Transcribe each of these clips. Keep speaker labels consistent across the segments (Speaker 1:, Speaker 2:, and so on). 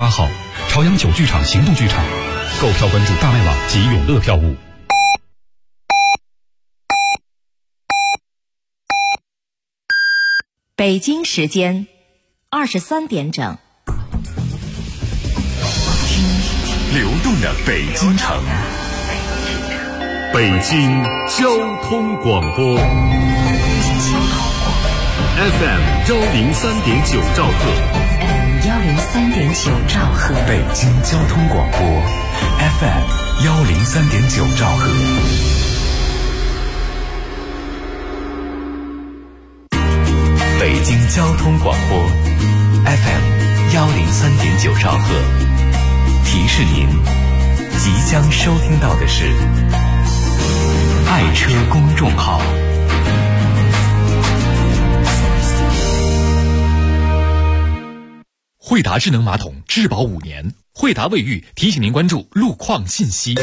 Speaker 1: 8号，朝阳9剧场行动剧场。购票关注大麦网及永乐票务。
Speaker 2: 北京时间23点整。
Speaker 3: 流动的北京城，北京交通广播 FM 103.9兆赫
Speaker 2: 103.9兆赫，
Speaker 3: 北京交通广播 FM 103.9兆赫。北京交通广播 FM 103.9兆赫。提示您，即将收听到的是爱车公众号。
Speaker 4: 惠达智能马桶质保5年，惠达卫浴提醒您关注路况信息。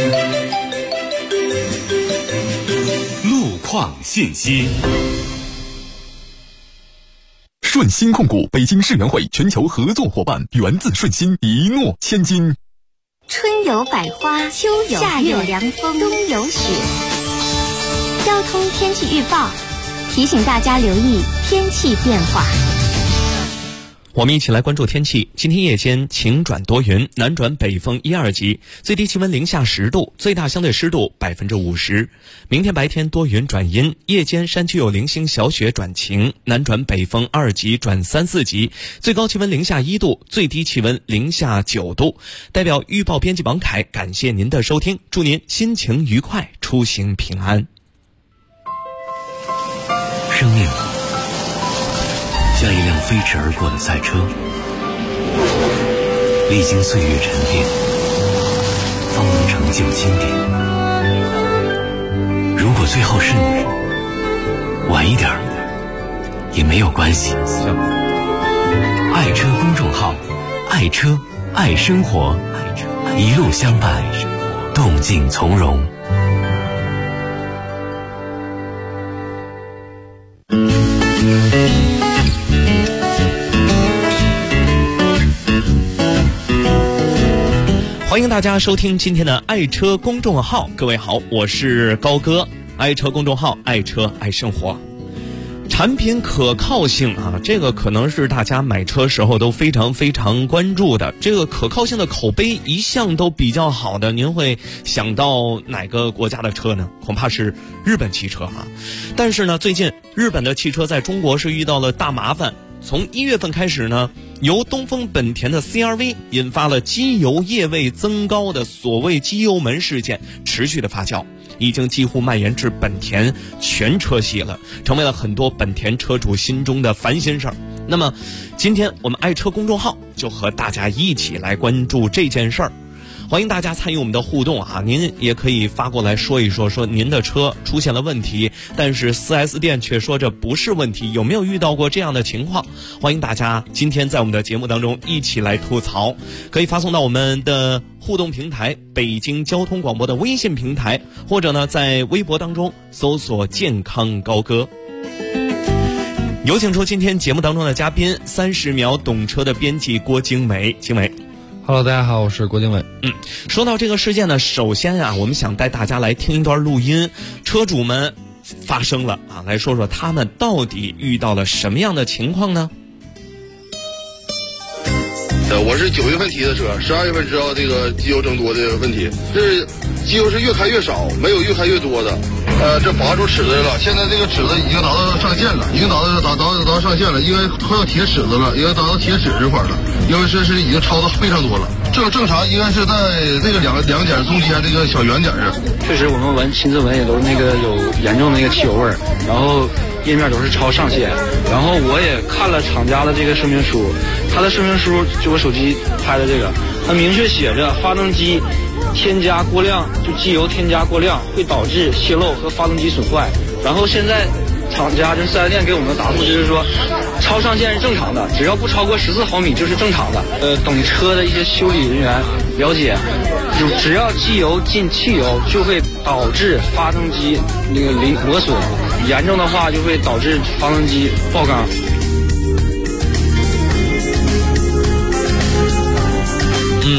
Speaker 3: 路况信息。
Speaker 5: 顺鑫控股北京世园会全球合作伙伴，源自顺鑫，一诺千金。
Speaker 6: 春有百花，秋有夏有凉风，冬有雪。交通天气预报提醒大家留意天气变化。
Speaker 7: 我们一起来关注天气。今天夜间晴转多云，南转北风1、2级，最低气温零下10度，最大相对湿度50%。明天白天多云转阴，夜间山区有零星小雪转晴，南转北风2级转3、4级，最高气温零下1度，最低气温零下9度。代表预报编辑王凯，感谢您的收听，祝您心情愉快，出行平安。
Speaker 8: 生命像一辆飞驰而过的赛车，历经岁月沉淀，方能成就经典。如果最后是你，晚一点也没有关系。爱车公众号，爱车爱生活，一路相伴，动静从容。
Speaker 7: 欢迎大家收听今天的爱车公众号。各位好，我是高哥。爱车公众号，爱车爱生活。产品可靠性啊，这个可能是大家买车时候都非常非常关注的。这个可靠性的口碑一向都比较好的，您会想到哪个国家的车呢？恐怕是日本汽车啊。但是呢，最近日本的汽车在中国是遇到了大麻烦。从1月份开始呢，由东风本田的 CR-V 引发了机油液位增高的所谓机油门事件持续的发酵，已经几乎蔓延至本田全车系了，成为了很多本田车主心中的烦心事儿。那么今天我们爱车公众号就和大家一起来关注这件事儿。欢迎大家参与我们的互动啊！您也可以发过来说一说，说您的车出现了问题，但是 4S 店却说这不是问题，有没有遇到过这样的情况？欢迎大家今天在我们的节目当中一起来吐槽，可以发送到我们的互动平台北京交通广播的微信平台，或者呢在微博当中搜索健康高歌。有请出今天节目当中的嘉宾，30秒懂车的编辑郭经纬。经纬
Speaker 9: Hello， 大家好，我是郭经纬。
Speaker 7: 说到这个事件呢，首先啊，我们想带大家来听一段录音，车主们发声了啊，来说说他们到底遇到了什么样的情况呢？
Speaker 10: 我是9月份提的车，12月份知道这个机油增多的问题，这机油是越开越少，没有越开越多的。这拔出尺子来了，现在这个尺子已经达到上限了，已经达到上限了，因为快要铁尺子了，已经达到铁尺这块了，因为这是已经超的非常多了。这个正常应该是在这个两点中间这个小圆点上。
Speaker 11: 确实，我们亲自闻也都那个有严重的那个汽油味儿，然后页面都是超上限。然后我也看了厂家的这个说明书，它的说明书就我手机拍的这个，它明确写着发动机添加过量，就机油添加过量会导致泄漏和发动机损坏。然后现在厂家就是4S店给我们的答复就是说，超上限是正常的，只要不超过14毫米就是正常的。懂车的一些修理人员了解，只要机油进汽油就会导致发动机那个磨损，严重的话就会导致发动机爆缸。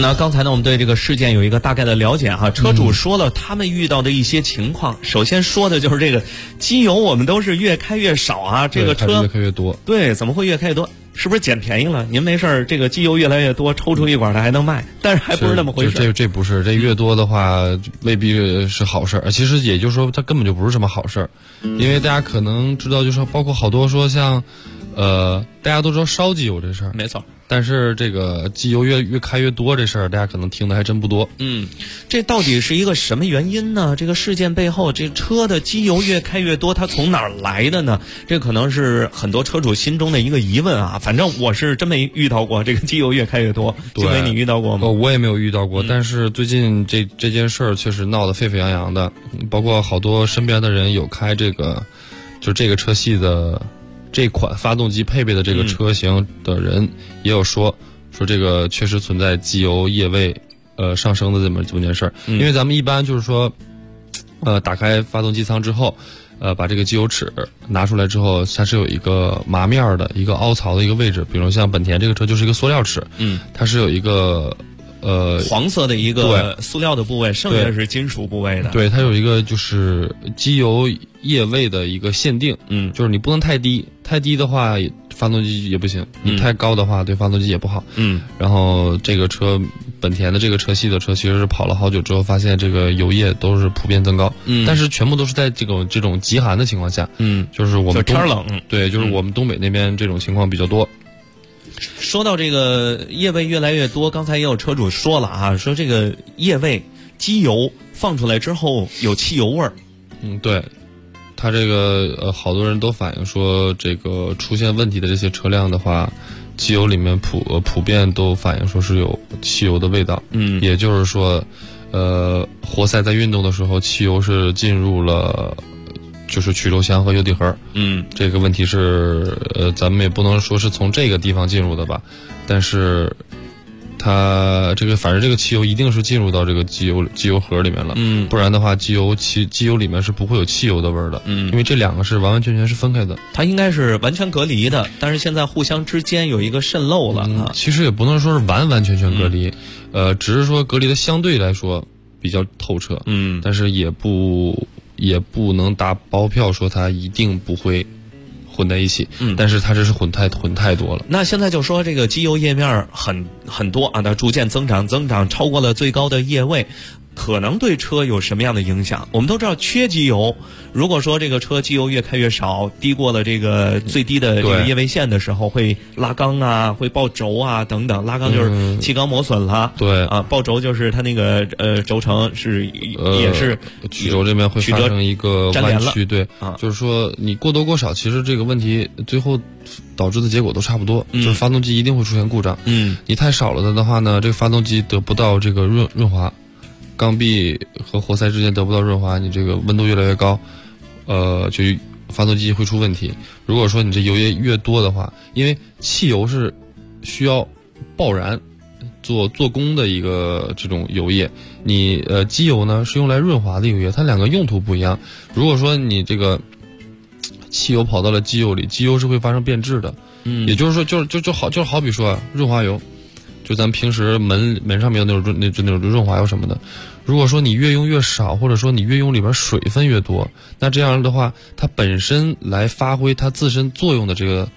Speaker 7: 那刚才呢，我们对这个事件有一个大概的了解哈。车主说了他们遇到的一些情况，首先说的就是这个机油我们都是越开越少啊，这个车
Speaker 9: 越开越多。
Speaker 7: 对，怎么会越开越多？是不是捡便宜了？您没事儿，这个机油越来越多，抽出一管来还能卖，但是还不是那么回事。
Speaker 9: 这不是，这越多的话未必是好事儿。其实也就是说，它根本就不是什么好事儿，因为大家可能知道，就是说包括好多说像，大家都知道烧机油这事儿，
Speaker 7: 没错。
Speaker 9: 但是这个机油越开越多这事儿，大家可能听的还真不多。
Speaker 7: 这到底是一个什么原因呢？这个事件背后，这车的机油越开越多，它从哪儿来的呢？这可能是很多车主心中的一个疑问啊。反正我是真没遇到过这个机油越开越多。经纬，你遇到过吗？
Speaker 9: 我也没有遇到过，但是最近这件事儿确实闹得沸沸扬扬的，包括好多身边的人有开这个，就这个车系的。这款发动机配备的这个车型的人也有说这个确实存在机油液位上升的这么件事儿。因为咱们一般就是说打开发动机舱之后把这个机油尺拿出来之后，它是有一个麻面的一个凹槽的一个位置，比如像本田这个车就是一个塑料尺，它是有一个
Speaker 7: 黄色的一个塑料的部位，剩下是金属部位的。
Speaker 9: 对，它有一个就是机油液位的一个限定，就是你不能太低，太低的话发动机也不行，你太高的话对发动机也不好。然后这个车本田的这个车系的车其实是跑了好久之后，发现这个油液都是普遍增高，但是全部都是在这种极寒的情况下，就是我们
Speaker 7: 天冷，
Speaker 9: 对，就是我们东北那边这种情况比较多。
Speaker 7: 说到这个液位越来越多，刚才也有车主说了啊，说这个液位机油放出来之后有汽油味儿。
Speaker 9: 对，他这个好多人都反映说，这个出现问题的这些车辆的话，机油里面普遍都反映说是有汽油的味道。也就是说，活塞在运动的时候，汽油是进入了。就是曲轴箱和油底盒，这个问题是咱们也不能说是从这个地方进入的吧，但是它这个反正这个汽油一定是进入到这个机油盒里面了，不然的话机油里面是不会有汽油的味儿的，因为这两个是完完全全是分开的，
Speaker 7: 它应该是完全隔离的，但是现在互相之间有一个渗漏了
Speaker 9: 其实也不能说是完完全全隔离，只是说隔离的相对来说比较透彻，但是也不能打包票说它一定不会混在一起，但是它这是混太多了。
Speaker 7: 那现在就说这个机油液面很多啊，它逐渐增长，超过了最高的液位，可能对车有什么样的影响？我们都知道缺机油，如果说这个车机油越开越少，低过了这个最低的这个液位线的时候，会拉缸啊，会爆轴啊等等。拉缸就是气缸磨损了，
Speaker 9: 对
Speaker 7: 啊，爆轴就是它那个轴承是也是
Speaker 9: 曲轴这边会发生一个弯曲，对
Speaker 7: 啊，
Speaker 9: 就是说你过多过少，其实这个问题最后导致的结果都差不多，就是发动机一定会出现故障。你太少了的话呢，这个发动机得不到这个润滑。缸壁和活塞之间得不到润滑，你这个温度越来越高，就发动机会出问题。如果说你这油液越多的话，因为汽油是需要爆燃做工的一个这种油液，你机油呢是用来润滑的油液，它两个用途不一样。如果说你这个汽油跑到了机油里，机油是会发生变质的，也就是说就好比说润滑油。就咱平时门上面有那种润滑油什么的，如果说你越用越少，或者说你越用里边水分越多，那这样的话，它本身来发挥它自身作用的这个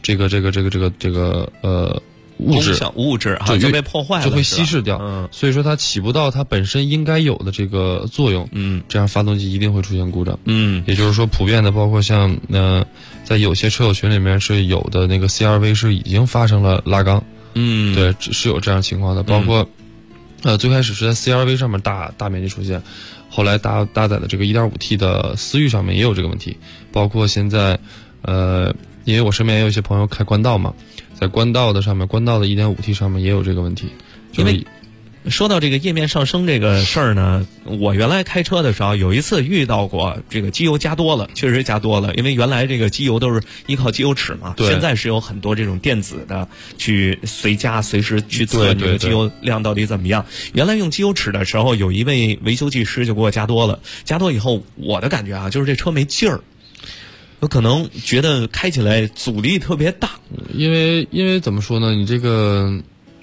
Speaker 9: 物质
Speaker 7: 就被破坏了，
Speaker 9: 就会稀释掉。所以说它起不到它本身应该有的这个作用。这样发动机一定会出现故障。也就是说，普遍的包括像在有些车友群里面是有的那个 CRV 是已经发生了拉缸。对，是有这样情况的，包括最开始是在 CRV 上面大面积出现，后来搭载的这个 1.5T 的思域上面也有这个问题，包括现在因为我身边也有一些朋友开官道嘛，在官道的 1.5T 上面也有这个问题。
Speaker 7: 因为说到这个液面上升这个事儿呢，我原来开车的时候有一次遇到过这个机油加多了，确实加多了，因为原来这个机油都是依靠机油尺嘛，现在是有很多这种电子的去随时去测你的机油量到底怎么样。原来用机油尺的时候，有一位维修技师就给我加多了，加多以后我的感觉啊，就是这车没劲儿。我可能觉得开起来阻力特别大，
Speaker 9: 因为怎么说呢，你这个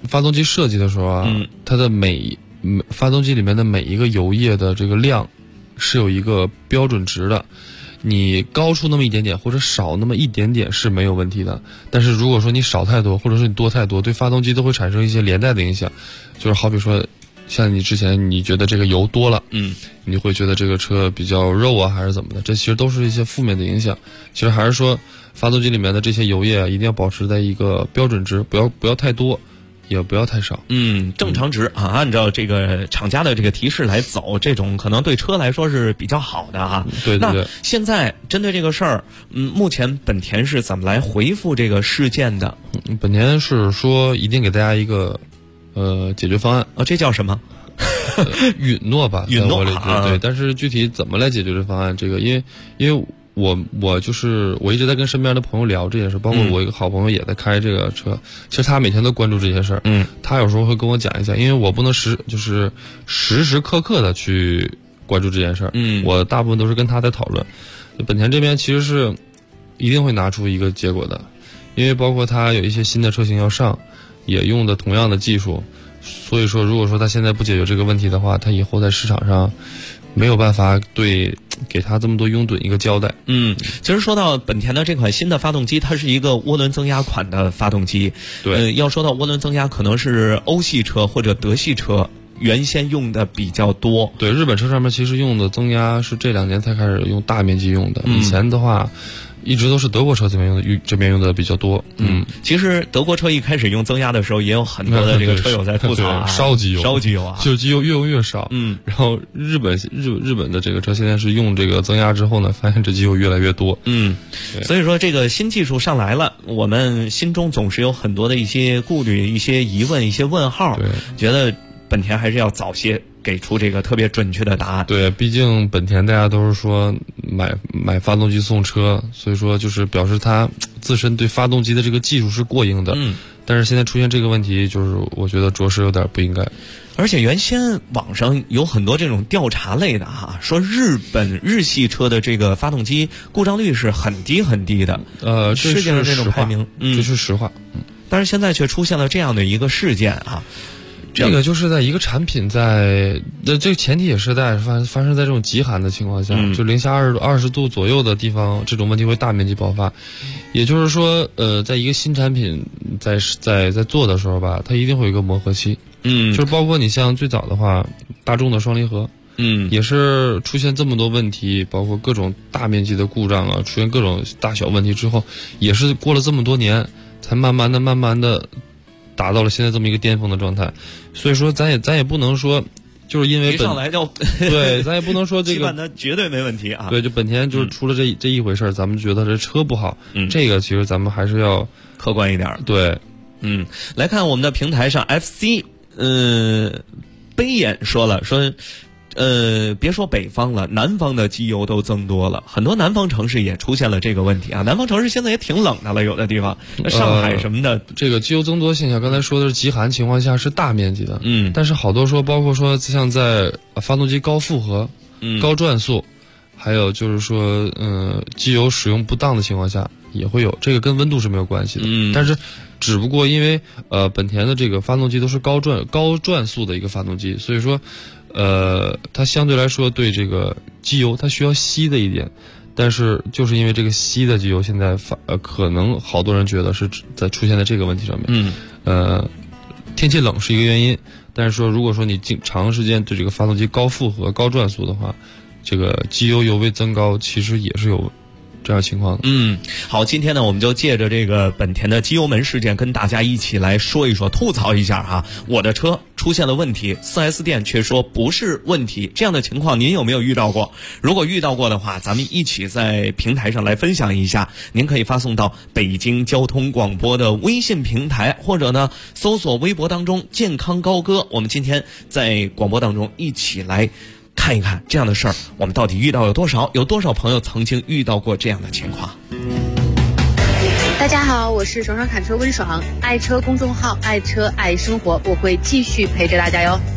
Speaker 9: 发动机设计的时候啊，它的发动机里面的每一个油液的这个量是有一个标准值的，你高出那么一点点或者少那么一点点是没有问题的，但是如果说你少太多或者说你多太多，对发动机都会产生一些连带的影响，就是好比说像你之前你觉得这个油多了，你会觉得这个车比较肉啊还是怎么的，这其实都是一些负面的影响。其实还是说发动机里面的这些油液啊，一定要保持在一个标准值，不要太多也不要太少，
Speaker 7: 正常值啊，按照这个厂家的这个提示来走，这种可能对车来说是比较好的啊。
Speaker 9: 对对对。
Speaker 7: 那现在针对这个事儿，目前本田是怎么来回复这个事件的？
Speaker 9: 本田是说一定给大家一个解决方案
Speaker 7: 这叫什么？
Speaker 9: 允诺吧，
Speaker 7: 允诺
Speaker 9: 对。但是具体怎么来解决这方案，这个因为我就是我一直在跟身边的朋友聊这件事，包括我一个好朋友也在开这个车，其实他每天都关注这些事儿，他有时候会跟我讲一下，因为我不能时时刻刻的去关注这件事儿，我大部分都是跟他在讨论。本田这边其实是一定会拿出一个结果的，因为包括他有一些新的车型要上，也用的同样的技术，所以说如果说他现在不解决这个问题的话，他以后在市场上没有办法给他这么多拥趸一个交代。
Speaker 7: 其实说到本田的这款新的发动机，它是一个涡轮增压款的发动机。
Speaker 9: 对，
Speaker 7: 要说到涡轮增压，可能是欧系车或者德系车原先用的比较多。
Speaker 9: 对，日本车上面其实用的增压是这2年才开始用大面积用的，以前的话一直都是德国车这边用的比较多。
Speaker 7: 其实德国车一开始用增压的时候，也有很多的这个车友在吐槽
Speaker 9: 烧机油
Speaker 7: 啊，
Speaker 9: 就是机油越用越少。然后日本的这个车现在是用这个增压之后呢，发现这机油越来越多。
Speaker 7: 所以说这个新技术上来了，我们心中总是有很多的一些顾虑、一些疑问、一些问号，觉得本田还是要早些给出这个特别准确的答案。
Speaker 9: 对，毕竟本田大家都是说买发动机送车，所以说就是表示它自身对发动机的这个技术是过硬的。但是现在出现这个问题，就是我觉得着实有点不应该。
Speaker 7: 而且原先网上有很多这种调查类的说日系车的这个发动机故障率是很低很低的。世界的这种排名，
Speaker 9: 这是实话。
Speaker 7: 但是现在却出现了这样的一个事件啊。
Speaker 9: 这个就是在一个产品这个前提也是在发生在这种极寒的情况下，就零下20度左右的地方，这种问题会大面积爆发。也就是说，在一个新产品在做的时候吧，它一定会有一个磨合期。就是包括你像最早的话，大众的双离合，也是出现这么多问题，包括各种大面积的故障啊，出现各种大小问题之后，也是过了这么多年，才慢慢的达到了现在这么一个巅峰的状态。所以说咱也不能说就是因为
Speaker 7: 上来就
Speaker 9: 对，咱也不能说这个
Speaker 7: 基本的绝对没问题啊。
Speaker 9: 对，就本田就是出了这一回事儿，咱们觉得这车不好，这个其实咱们还是要
Speaker 7: 客观一点。
Speaker 9: 对，
Speaker 7: 来看我们的平台上 FC 悲眼说了别说北方了，南方的机油都增多了，很多南方城市也出现了这个问题啊。南方城市现在也挺冷的了，有的地方，上海什么的，
Speaker 9: 这个机油增多现象，刚才说的是极寒情况下是大面积的，但是好多说，包括说像在发动机高负荷、高转速，还有就是说，机油使用不当的情况下也会有，这个跟温度是没有关系的，但是只不过因为本田的这个发动机都是高转速的一个发动机，所以说。它相对来说对这个机油它需要稀的一点，但是就是因为这个稀的机油现在可能好多人觉得是在出现在这个问题上面。天气冷是一个原因，但是说如果说你长时间对这个发动机高负荷、高转速的话，这个机油油位增高其实也是有这样情况的。
Speaker 7: 好，今天呢我们就借着这个本田的机油门事件跟大家一起来说一说，吐槽一下我的车出现了问题，4S 店却说不是问题，这样的情况您有没有遇到过？如果遇到过的话，咱们一起在平台上来分享一下，您可以发送到北京交通广播的微信平台，或者呢搜索微博当中健康高歌，我们今天在广播当中一起来看一看这样的事儿，我们到底遇到有多少朋友曾经遇到过这样的情况。
Speaker 12: 大家好，我是爽爽侃车温爽，爱车公众号爱车爱生活，我会继续陪着大家哟。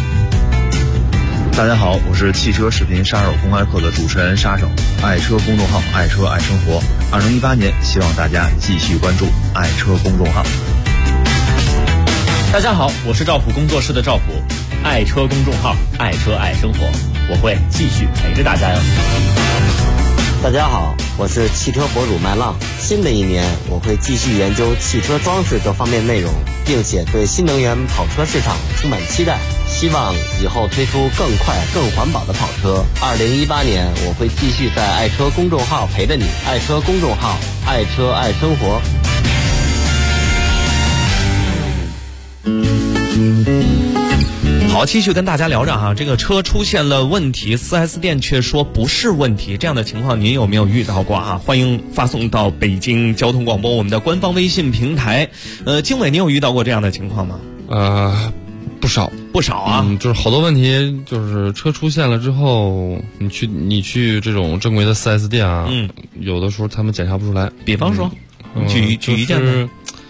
Speaker 13: 大家好，我是汽车视频杀手公开课的主持人沙手，爱车公众号爱车爱生活。2018年希望大家继续关注爱车公众号。
Speaker 14: 大家好，我是赵普工作室的赵普，爱车公众号，爱车爱生活，我会继续陪着大家哟。
Speaker 15: 大家好，我是汽车博主麦浪。新的一年，我会继续研究汽车装饰各方面内容，并且对新能源跑车市场充满期待。希望以后推出更快、更环保的跑车。2018年，我会继续在爱车公众号陪着你。爱车公众号，爱车爱生活。
Speaker 7: 好，继续跟大家聊着哈，这个车出现了问题，4S 店却说不是问题，这样的情况您有没有遇到过啊？欢迎发送到北京交通广播我们的官方微信平台。经纬，你有遇到过这样的情况吗？
Speaker 9: 不少啊，就是好多问题，就是车出现了之后，你去这种正规的4S 店啊，有的时候他们检查不出来。
Speaker 7: 比方说，举一件呢？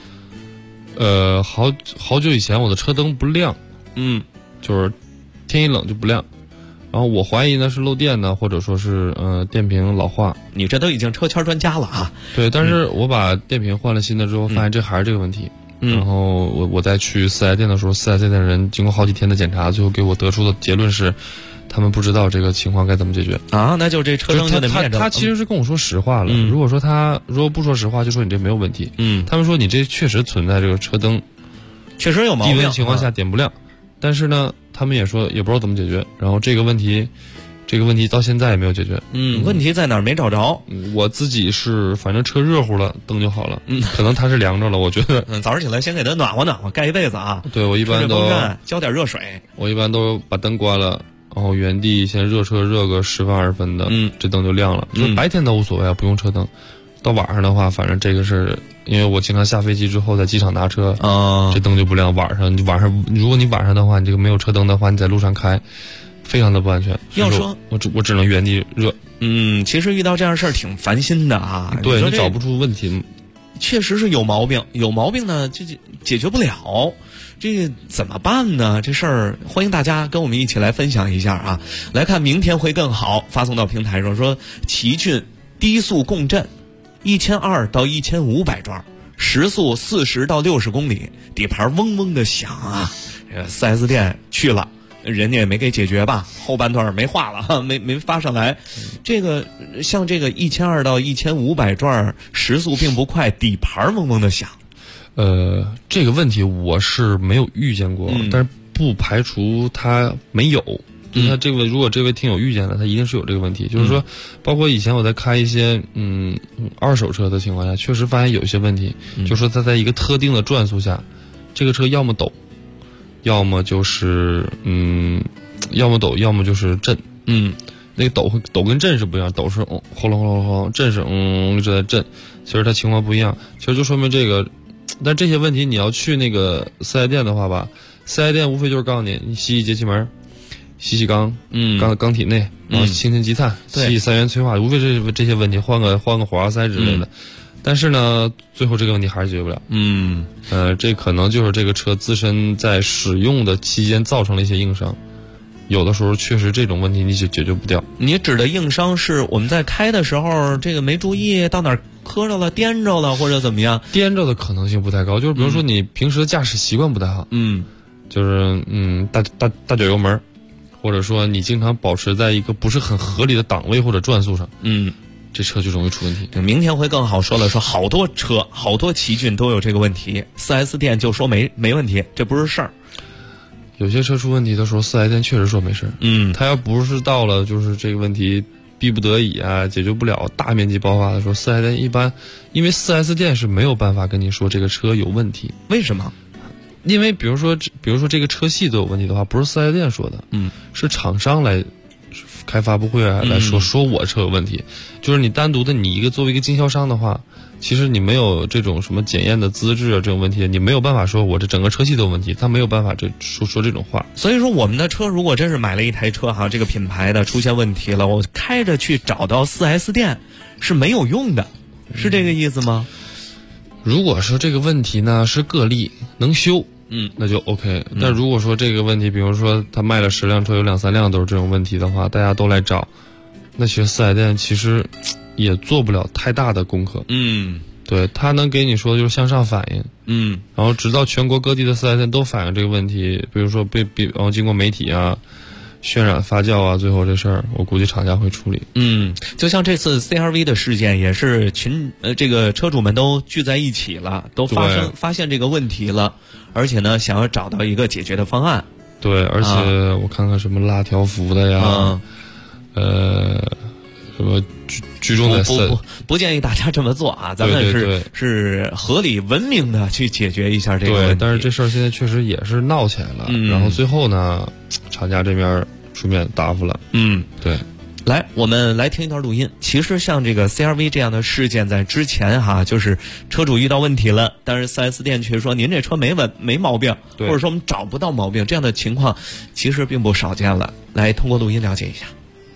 Speaker 9: 好久以前我的车灯不亮，就是天一冷就不亮，然后我怀疑呢是漏电呢，或者说是电瓶老化。
Speaker 7: 你这都已经车圈专家了啊。
Speaker 9: 对，但是我把电瓶换了新的之后，发现这还是这个问题。然后我再去4S店的时候，4S店的人经过好几天的检查，最后给我得出的结论是，他们不知道这个情况该怎么解决
Speaker 7: 啊。那就这车灯就得灭着。
Speaker 9: 他其实是跟我说实话了。如果不说实话，就说你这没有问题。他们说你这确实存在这个车灯
Speaker 7: 确实有毛病，
Speaker 9: 低温情况下点不亮。但是呢，他们也说也不知道怎么解决。然后这个问题到现在也没有解决。
Speaker 7: 问题在哪儿没找着？
Speaker 9: 我自己是反正车热乎了，灯就好了。可能它是凉着了，我觉得。
Speaker 7: 早上起来先给它暖和暖和，盖一被子啊。
Speaker 9: 对，我一般都
Speaker 7: 浇点热水。
Speaker 9: 我一般都把灯关了，然后原地先热车热个10分20分的，这灯就亮了。就是白天倒无所谓啊，不用车灯。到晚上的话，反正这个是因为我经常下飞机之后在机场拿车，这灯就不亮。晚上如果你晚上的话，你这个没有车灯的话，你在路上开，非常的不安全。
Speaker 7: 要说
Speaker 9: 我只能原地热。
Speaker 7: 其实遇到这样事儿挺烦心的啊。
Speaker 9: 对，你找不出问题，
Speaker 7: 确实是有毛病，有毛病呢就解决不了。这怎么办呢？这事儿欢迎大家跟我们一起来分享一下啊！来看明天会更好，发送到平台上说奇骏低速共振，1200到1500转，时速40到60公里，底盘嗡嗡的响啊！4S 店去了，人家也没给解决吧，后半段没画了，没发上来。这个像这个1200到1500转，时速并不快，底盘嗡嗡的响。
Speaker 9: 这个问题我是没有遇见过，但是不排除他没有。他这个如果这位听友遇见了，他一定是有这个问题。就是说，包括以前我在开一些二手车的情况下，确实发现有一些问题。就是说他在一个特定的转速下，这个车要么抖，要么就是要么抖，要么就是震。那个抖跟震是不一样，抖是轰隆轰隆轰隆，震是一直在震。其实它情况不一样，其实就说明这个。但这些问题你要去那个4S店的话吧，4S店无非就是告诉你洗节气门，洗缸，缸体内，然后清积碳，洗3元催化，无非是这些问题，换个火花塞之类的。但是呢，最后这个问题还是解决不了。这可能就是这个车自身在使用的期间造成了一些硬伤。有的时候确实这种问题你就解决不掉。
Speaker 7: 你指的硬伤是我们在开的时候这个没注意到哪儿磕着了、颠着了或者怎么样？
Speaker 9: 颠着的可能性不太高，就是比如说你平时的驾驶习惯不太好，就是大脚油门，或者说你经常保持在一个不是很合理的档位或者转速上，这车就容易出问题。
Speaker 7: 明天会更好说了，说好多车好多奇骏都有这个问题，4S 店就说没问题，这不是事儿。
Speaker 9: 有些车出问题的时候，4S店确实说没事。他要不是到了就是这个问题逼不得已啊，解决不了大面积爆发的时候，4S店一般，因为4S店是没有办法跟你说这个车有问题。
Speaker 7: 为什么？
Speaker 9: 因为比如说这个车系都有问题的话，不是4S店说的，是厂商来开发布会来说我车有问题。就是你单独的你作为一个经销商的话，其实你没有这种什么检验的资质啊，这种问题你没有办法说我这整个车系都有问题，他没有办法说这种话。
Speaker 7: 所以说我们的车如果真是买了一台车哈，这个品牌的出现问题了，我开着去找到 4S 店是没有用的，是这个意思吗？
Speaker 9: 如果说这个问题呢是个例能修，那就 OK。但如果说这个问题，比如说他卖了10辆车，有2、3辆都是这种问题的话，大家都来找，那其实4S店其实也做不了太大的功课。 对，它能给你说就是向上反映，然后直到全国各地的4S店都反映这个问题，比如说然后经过媒体啊渲染发酵啊，最后这事儿我估计厂家会处理。
Speaker 7: 就像这次 CR-V 的事件，也是这个车主们都聚在一起了，都发现这个问题了，而且呢想要找到一个解决的方案。
Speaker 9: 对，而且我看看什么拉条幅的呀，什么居中的
Speaker 7: 不建议大家这么做啊，咱们是合理文明的去解决一下这个问题。
Speaker 9: 但是这事儿现在确实也是闹起来了，然后最后呢，厂家这边出面答复了。对。
Speaker 7: 来，我们来听一段录音。其实像这个 CR-V 这样的事件，在之前就是车主遇到问题了，但是 4S 店却说您这车没毛病，或者说我们找不到毛病，这样的情况其实并不少见了。来，通过录音了解一下。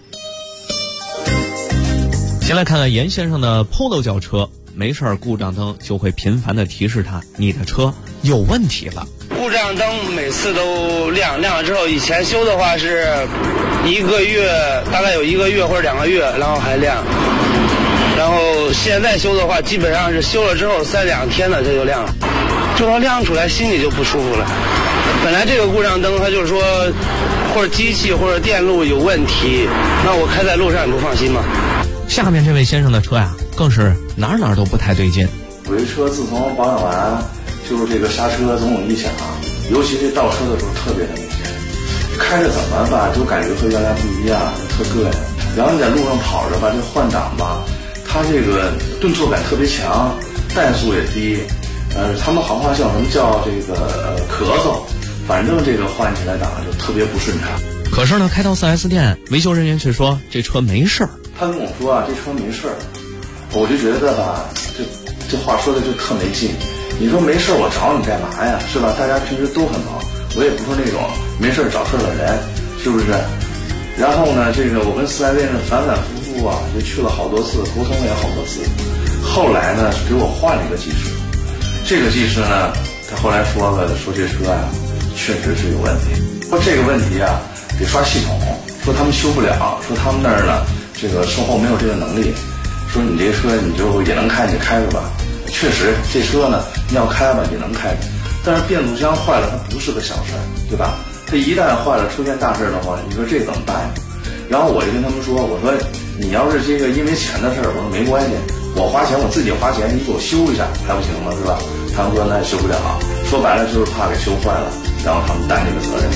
Speaker 7: 先来看看严先生的 Polo 轿车，没事儿故障灯就会频繁的提示他，你的车有问题了。
Speaker 16: 故障灯每次都亮了之后，以前修的话是1个月，大概有1个月或者2个月，然后还亮。然后现在修的话，基本上是修了之后3-2天了，它就亮了。就它亮出来，心里就不舒服了。本来这个故障灯，它就是说，或者机器或者电路有问题，那我开在路上你不放心吗？
Speaker 7: 下面这位先生的车呀，更是哪儿都不太对劲。
Speaker 17: 我这车自从保养完，就是这个刹车总有异响，尤其这倒车的时候特别的明显。开着怎么吧，就感觉和原来不一样，特膈应。然后你在路上跑着吧，这换挡吧，它这个顿挫感特别强，怠速也低。他们行话叫什么叫这个咳嗽，反正这个换起来档就特别不顺畅。
Speaker 7: 可是呢，开到 4S 店，维修人员却说这车没事儿。
Speaker 17: 他跟我说这车没事儿，我就觉得吧，这话说的就特没劲。你说没事儿我找你干嘛呀，是吧？大家平时都很忙，我也不是那种没事儿找事儿的人，是不是？然后呢，这个我跟4S店反反复复就去了好多次，沟通也好多次。后来呢，给我换了一个技师，这个技师呢，他后来说这车确实是有问题，说这个问题得刷系统，说他们修不了，说他们那儿呢这个售后没有这个能力，说你这车你就也能开，你开着吧。确实这车呢你要开吧也能开，但是变速箱坏了它不是个小事儿，对吧？它一旦坏了出现大事的话，你说这怎么办呀？然后我就跟他们说，我说你要是这个因为钱的事儿，我说没关系，我花钱我自己花钱，你给我修一下还不行吗？是吧？他们说那修不了，说白了就是怕给修坏了，然后他们担这个责任。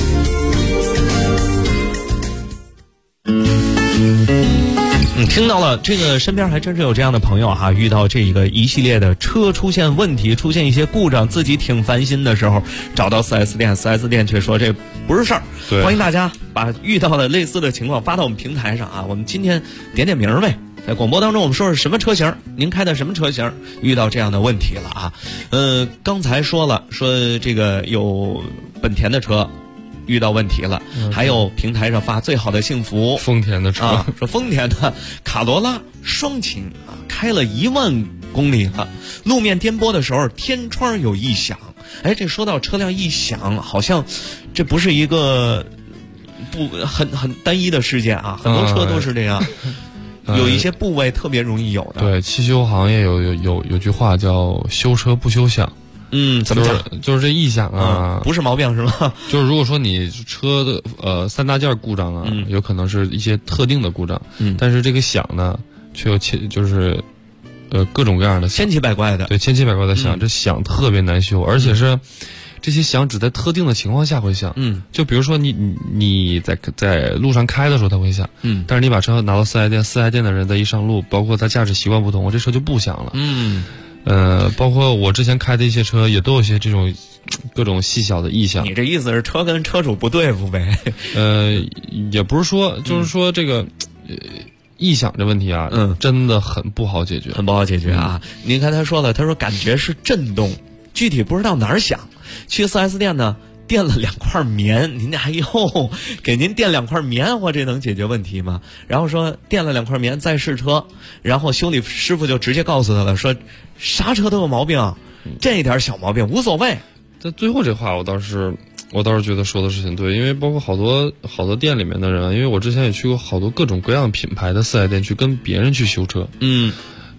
Speaker 7: 听到了，这个身边还真是有这样的朋友遇到这一系列的车出现问题，出现一些故障，自己挺烦心的时候，找到 4S 店，4S 店却说这不是事儿。欢迎大家把遇到的类似的情况发到我们平台上我们今天点名呗，在广播当中我们说是什么车型，您开的什么车型遇到这样的问题了刚才说了，说这个有本田的车遇到问题了，还有平台上发最好的幸福
Speaker 9: 丰田的车
Speaker 7: 说丰田的卡罗拉双擎开了1万公里了，路面颠簸的时候天窗有异响。这说到车辆异响，好像这不是一个很单一的事件很多车都是这样有一些部位特别容易有的。
Speaker 9: 对，汽修行业有句话叫修车不修响。
Speaker 7: 怎么讲？
Speaker 9: 就是这异响
Speaker 7: 不是毛病是吗？
Speaker 9: 就是如果说你车的3大件故障有可能是一些特定的故障，但是这个响呢，却有就是各种各样的
Speaker 7: 千奇百怪的，
Speaker 9: 对，千奇百怪的响，这响特别难修，而且是这些响只在特定的情况下会响。就比如说你在路上开的时候它会响，但是你把车拿到4S店，4S店的人在一上路，包括他驾驶习惯不同，我这车就不响了。包括我之前开的一些车也都有些这种各种细小的异响。
Speaker 7: 你这意思是车跟车主不对付呗？
Speaker 9: 也不是说，就是说这个异响这问题真的很不好解决，
Speaker 7: 很不好解决您看他说了，他说感觉是震动，具体不知道哪儿响。去 4S 店呢，垫了2块棉，您给您垫2块棉花，这能解决问题吗？然后说垫了2块棉再试车，然后修理师傅就直接告诉他了，说啥车都有毛病，这一点小毛病无所谓。
Speaker 9: 在最后这话我倒是觉得说的是挺对，因为包括好多店里面的人，因为我之前也去过好多各种各样品牌的4S店去跟别人去修车，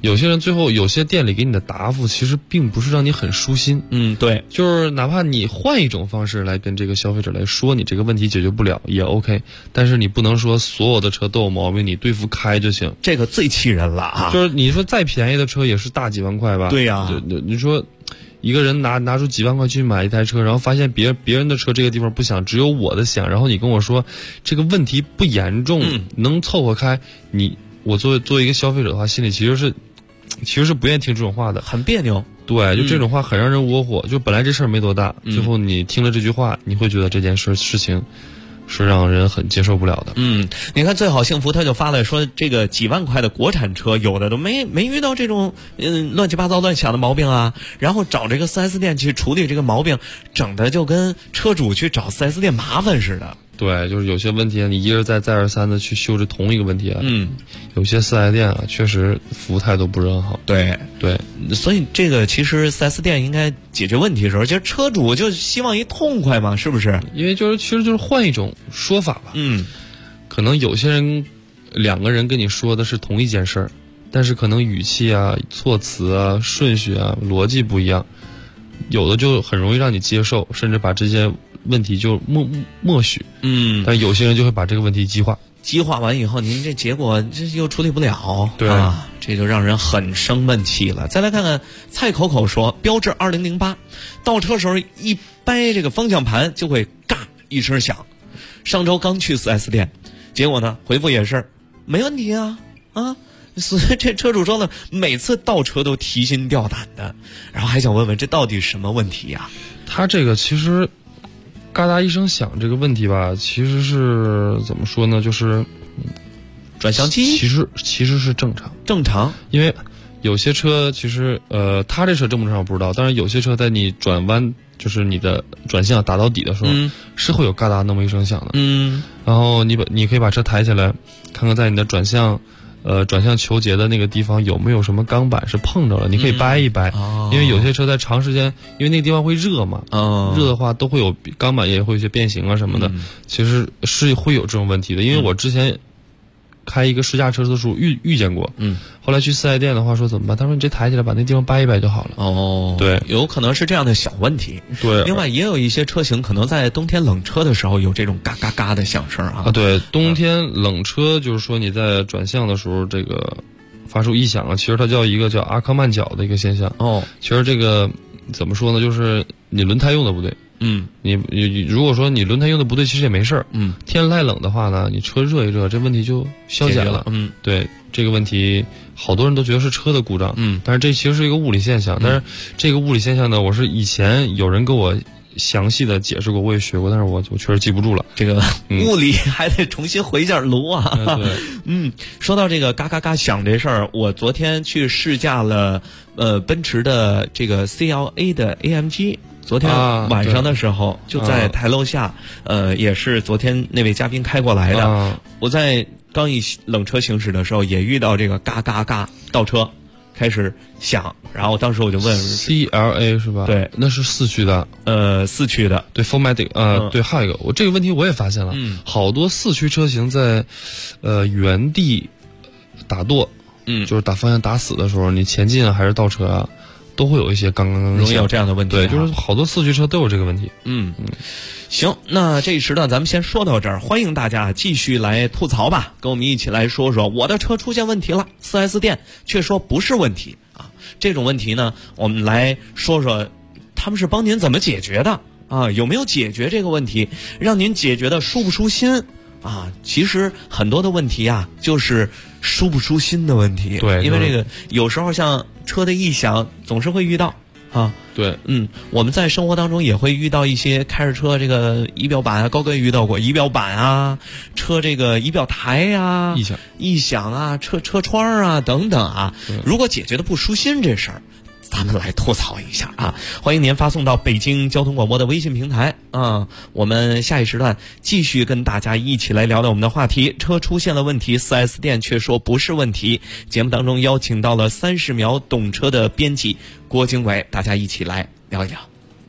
Speaker 9: 有些人最后有些店里给你的答复，其实并不是让你很舒心。
Speaker 7: 对，
Speaker 9: 就是哪怕你换一种方式来跟这个消费者来说，你这个问题解决不了也 OK， 但是你不能说所有的车都有毛病，你对付开就行。
Speaker 7: 这个最气人了啊！
Speaker 9: 就是你说再便宜的车也是大几万块吧？
Speaker 7: 对呀，
Speaker 9: 你说。一个人拿出几万块去买一台车，然后发现别人的车这个地方不响，只有我的响，然后你跟我说这个问题不严重，能凑合开，我作为一个消费者的话，心里其实是不愿意听这种话的，
Speaker 7: 很别扭。
Speaker 9: 对，就这种话很让人窝火。就本来这事儿没多大，最后你听了这句话，你会觉得这件事情是让人很接受不了的。
Speaker 7: 你看最好幸福他就发来说，这个几万块的国产车有的都没遇到这种乱七八糟乱想的毛病啊，然后找这个 4S 店去处理这个毛病，整的就跟车主去找 4S 店麻烦似的。
Speaker 9: 对，就是有些问题你一而再再而三的去修这同一个问题啊。有些4S 店啊，确实服务态度不是很好。
Speaker 7: 对，所以这个其实 4S 店应该解决问题的时候，其实车主就希望一痛快嘛，是不是？
Speaker 9: 因为其实就是换一种说法吧。可能有些人两个人跟你说的是同一件事儿，但是可能语气啊、措辞啊、顺序啊、逻辑不一样，有的就很容易让你接受，甚至把这些问题就默许。但有些人就会把这个问题激化
Speaker 7: 完以后，您这结果这又处理不了，
Speaker 9: 对
Speaker 7: 啊，这就让人很生闷气了。再来看看蔡口口说，标致2008倒车时候一掰这个方向盘就会嘎一声响。上周刚去 4S 店，结果呢回复也是没问题啊。所以这车主说了，每次倒车都提心吊胆的，然后还想问问这到底什么问题呀？
Speaker 9: 他这个其实嘎哒一声响这个问题吧，其实是怎么说呢？就是
Speaker 7: 转向机，
Speaker 9: 其实是正常，因为有些车其实他这车正不正常我不知道，但是有些车在你转弯，就是你的转向打到底的时候，是会有嘎哒那么一声响的。然后你可以把车抬起来，看看在你的转向球节的那个地方有没有什么钢板是碰着了，你可以掰一掰。因为有些车在长时间，因为那个地方会热嘛，热的话都会有钢板也会有一些变形啊什么的，其实是会有这种问题的。因为我之前开一个试驾车的时候遇见过，后来去4S店的话说怎么办？他说你这抬起来把那地方掰一掰就好了。对，
Speaker 7: 有可能是这样的小问题。
Speaker 9: 对，
Speaker 7: 另外也有一些车型可能在冬天冷车的时候有这种嘎嘎嘎的响声啊。
Speaker 9: 对，冬天冷车就是说你在转向的时候这个发出异响啊，其实它叫一个叫阿克曼角的一个现象。其实这个怎么说呢？就是你轮胎用的不对。你如果说你轮胎用的不对，其实也没事儿。天太冷的话呢，你车热一热，这问题就消解了。对，这个问题好多人都觉得是车的故障。但是这其实是一个物理现象。但是这个物理现象呢，我是以前有人跟我详细的解释过，我也学过，但是我确实记不住了。
Speaker 7: 这个物理还得重新回一下炉啊。说到这个嘎嘎嘎响这事儿，我昨天去试驾了奔驰的这个 CLA 的 AMG。昨天晚上的时候就在台楼下，也是昨天那位嘉宾开过来的。我在刚一冷车行驶的时候也遇到这个嘎嘎嘎倒车开始响，然后当时我就问
Speaker 9: CLA 是吧？
Speaker 7: 对，
Speaker 9: 那是4驱的
Speaker 7: ，4驱的，
Speaker 9: 对 4MATIC 对，还有一个我这个问题我也发现了，好多4驱车型在原地打舵，就是打方向打死的时候，你前进啊还是倒车啊，都会有一些刚
Speaker 7: 容易有这样的问题。
Speaker 9: 对，就是好多4驱车都有这个问题。
Speaker 7: 行，那这一时段咱们先说到这儿，欢迎大家继续来吐槽吧，跟我们一起来说说我的车出现问题了，4S店却说不是问题啊。这种问题呢，我们来说说他们是帮您怎么解决的啊？有没有解决这个问题，让您解决的舒不舒心啊？其实很多的问题啊，就是舒不舒心的问题。
Speaker 9: 对，
Speaker 7: 因为这个有时候像车的异响总是会遇到啊。
Speaker 9: 对，
Speaker 7: 我们在生活当中也会遇到一些开着车这个仪表板啊，高哥遇到过仪表板啊，车这个仪表台啊，异响啊，车窗啊等等啊。如果解决的不舒心这事儿，咱们来吐槽一下啊！欢迎您发送到北京交通广播的微信平台啊！我们下一时段继续跟大家一起来聊聊我们的话题：车出现了问题，4S店却说不是问题。节目当中邀请到了30秒懂车的编辑郭经纬，大家一起来聊一聊。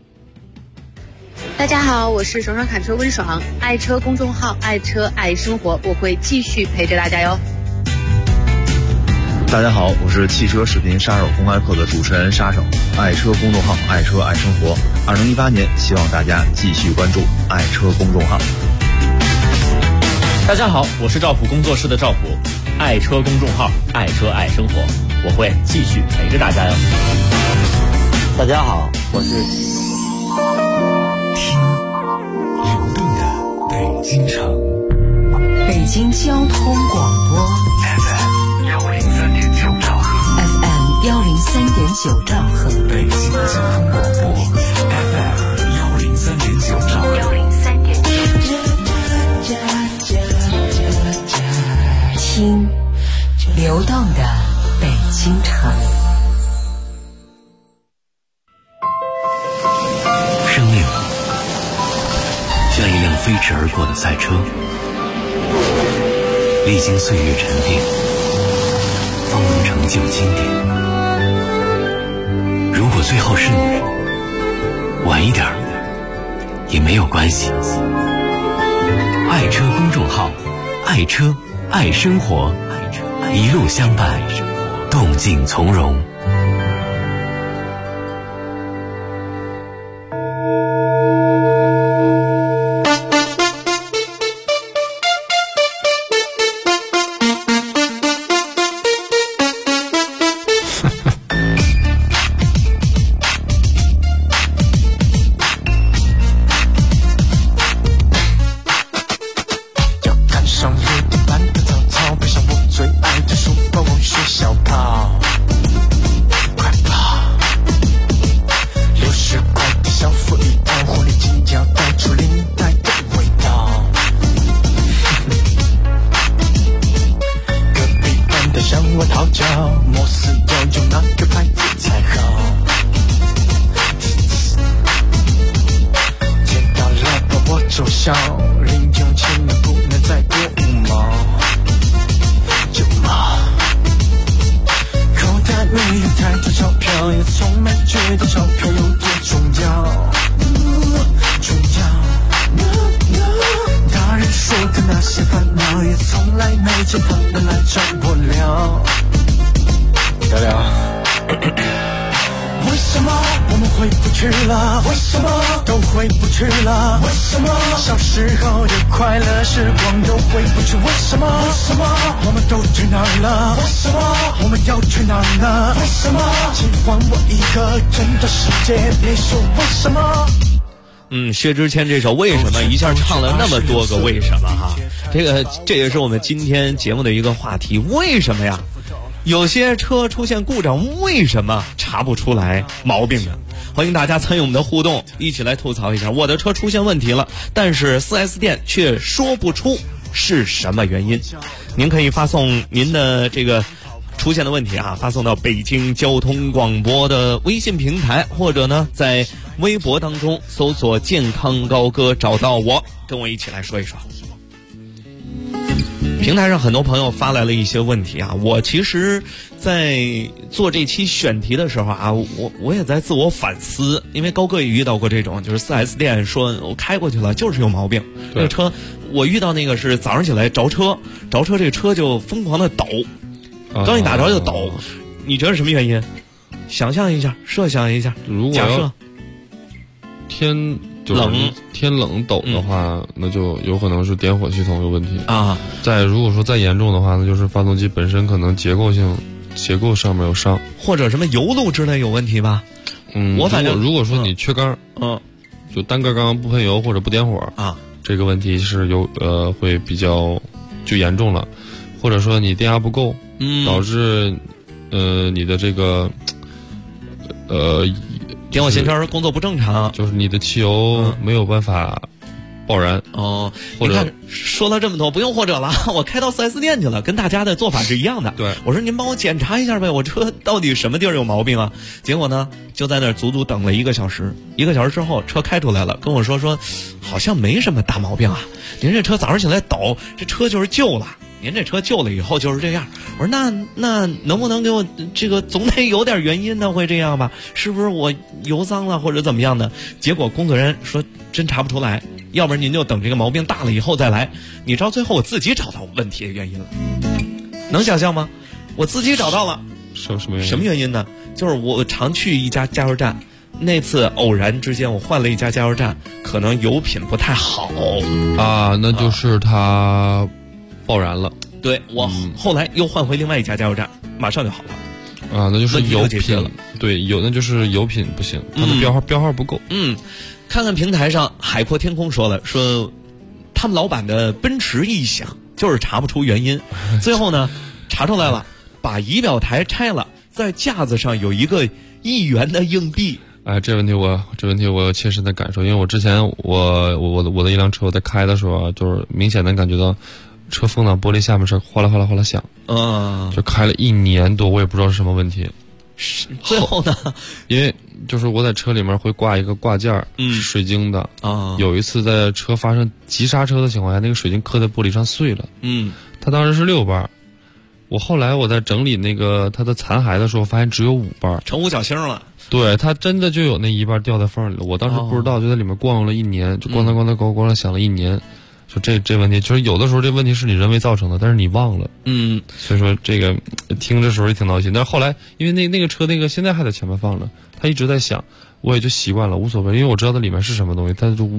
Speaker 12: 大家好，我是爽爽侃车温爽，爱车公众号，爱车爱生活，我会继续陪着大家哟。
Speaker 13: 大家好，我是汽车视频杀手公开课的主持人杀手，爱车公众号爱车爱生活。2018年，希望大家继续关注爱车公众号。
Speaker 14: 大家好，我是赵普工作室的赵普，爱车公众号爱车爱生活，我会继续陪着大家哟。
Speaker 15: 大家好，我是
Speaker 3: 听流动的北京城，
Speaker 2: 北京交通广播
Speaker 3: FM103.9兆赫
Speaker 2: ，FM103.9兆赫，
Speaker 3: 北京交通广播 FM103.9兆赫
Speaker 2: ，103.9，听流动的北京城。
Speaker 8: 生命像一辆飞驰而过的赛车，历经岁月沉淀，方能成就经典。如果最后是你，晚一点也没有关系。爱车公众号，爱车爱生活，一路相伴，动静从容。
Speaker 7: 薛之谦这首为什么一下唱了那么多个为什么哈，这也是我们今天节目的一个话题，为什么呀？有些车出现故障，为什么查不出来毛病呢？欢迎大家参与我们的互动，一起来吐槽一下，我的车出现问题了，但是 4S 店却说不出是什么原因。您可以发送您的这个出现的问题啊，发送到北京交通广播的微信平台，或者呢在微博当中搜索健康高歌找到我，跟我一起来说一说。平台上很多朋友发来了一些问题啊，我其实在做这期选题的时候啊，我也在自我反思，因为高哥也遇到过这种，就是 4S 店说我开过去了就是有毛病，这个车我遇到那个是早上起来着车这个车就疯狂的抖，刚一打着就抖，你觉得什么原因？想象一下，设想一下，
Speaker 9: 如果
Speaker 7: 假设天冷抖的话，
Speaker 9: 那就有可能是点火系统有问题
Speaker 7: 啊。
Speaker 9: 如果说再严重的话，那就是发动机本身可能结构上面有伤，
Speaker 7: 或者什么油路之类有问题吧。我反正
Speaker 9: 如果说你缺缸，就单个缸不喷油或者不点火
Speaker 7: 啊，
Speaker 9: 这个问题是会比较就严重了，或者说你电压不够，导致你的这个
Speaker 7: 点火线圈工作不正常，
Speaker 9: 就是你的汽油没有办法爆燃
Speaker 7: 哦。你看说了这么多，不用或者了，我开到 4S 店去了，跟大家的做法是一样的。
Speaker 9: 对，
Speaker 7: 我说您帮我检查一下呗，我车到底什么地儿有毛病啊？结果呢，就在那儿足足等了1个小时。1个小时之后，车开出来了，跟我说好像没什么大毛病啊。您这车早上起来抖，这车就是旧了。您这车旧了以后就是这样。我说那能不能给我这个总得有点原因呢？会这样吧？是不是我油脏了或者怎么样的？结果工作人员说真查不出来，要不然您就等这个毛病大了以后再来。你知道最后我自己找到问题的原因了，能想象吗？ 我自己找到了。
Speaker 9: 什么原因？
Speaker 7: 什么原因呢？就是我常去一家加油站，那次偶然之间我换了一家加油站，可能油品不太好
Speaker 9: 啊，那就是它爆燃了。
Speaker 7: 对，我后来又换回另外一家加油站，马上就好了。
Speaker 9: 啊，那就是油品，对，那就是油品不行，它的标号不够。
Speaker 7: 看看平台上海阔天空说了，说他们老板的奔驰异响就是查不出原因，最后呢查出来了，把仪表台拆了，在架子上有一个1元的硬币。
Speaker 9: 哎，这问题我有切身的感受，因为我之前我的一辆车我在开的时候啊，就是明显的感觉到车风挡玻璃下面是哗啦哗啦哗啦响，就开了1年多，我也不知道是什么问题。
Speaker 7: 最后呢，
Speaker 9: 因为就是我在车里面会挂一个挂件，是水晶的啊。有一次在车发生急刹车的情况下，那个水晶磕在玻璃上碎了，它当时是6瓣。我后来我在整理那个它的残骸的时候，发现只有5瓣，
Speaker 7: 成五角星了。
Speaker 9: 对，它真的就有那1瓣掉在缝里了。我当时不知道，就在里面逛悠了1年，就咣当响了1年。就这问题，就是有的时候这问题是你人为造成的，但是你忘了，所以说这个听的时候也挺闹心。但是后来因为那个车现在还在前面放着，它一直在响，我也就习惯了，无所谓，因为我知道它里面是什么东西，它就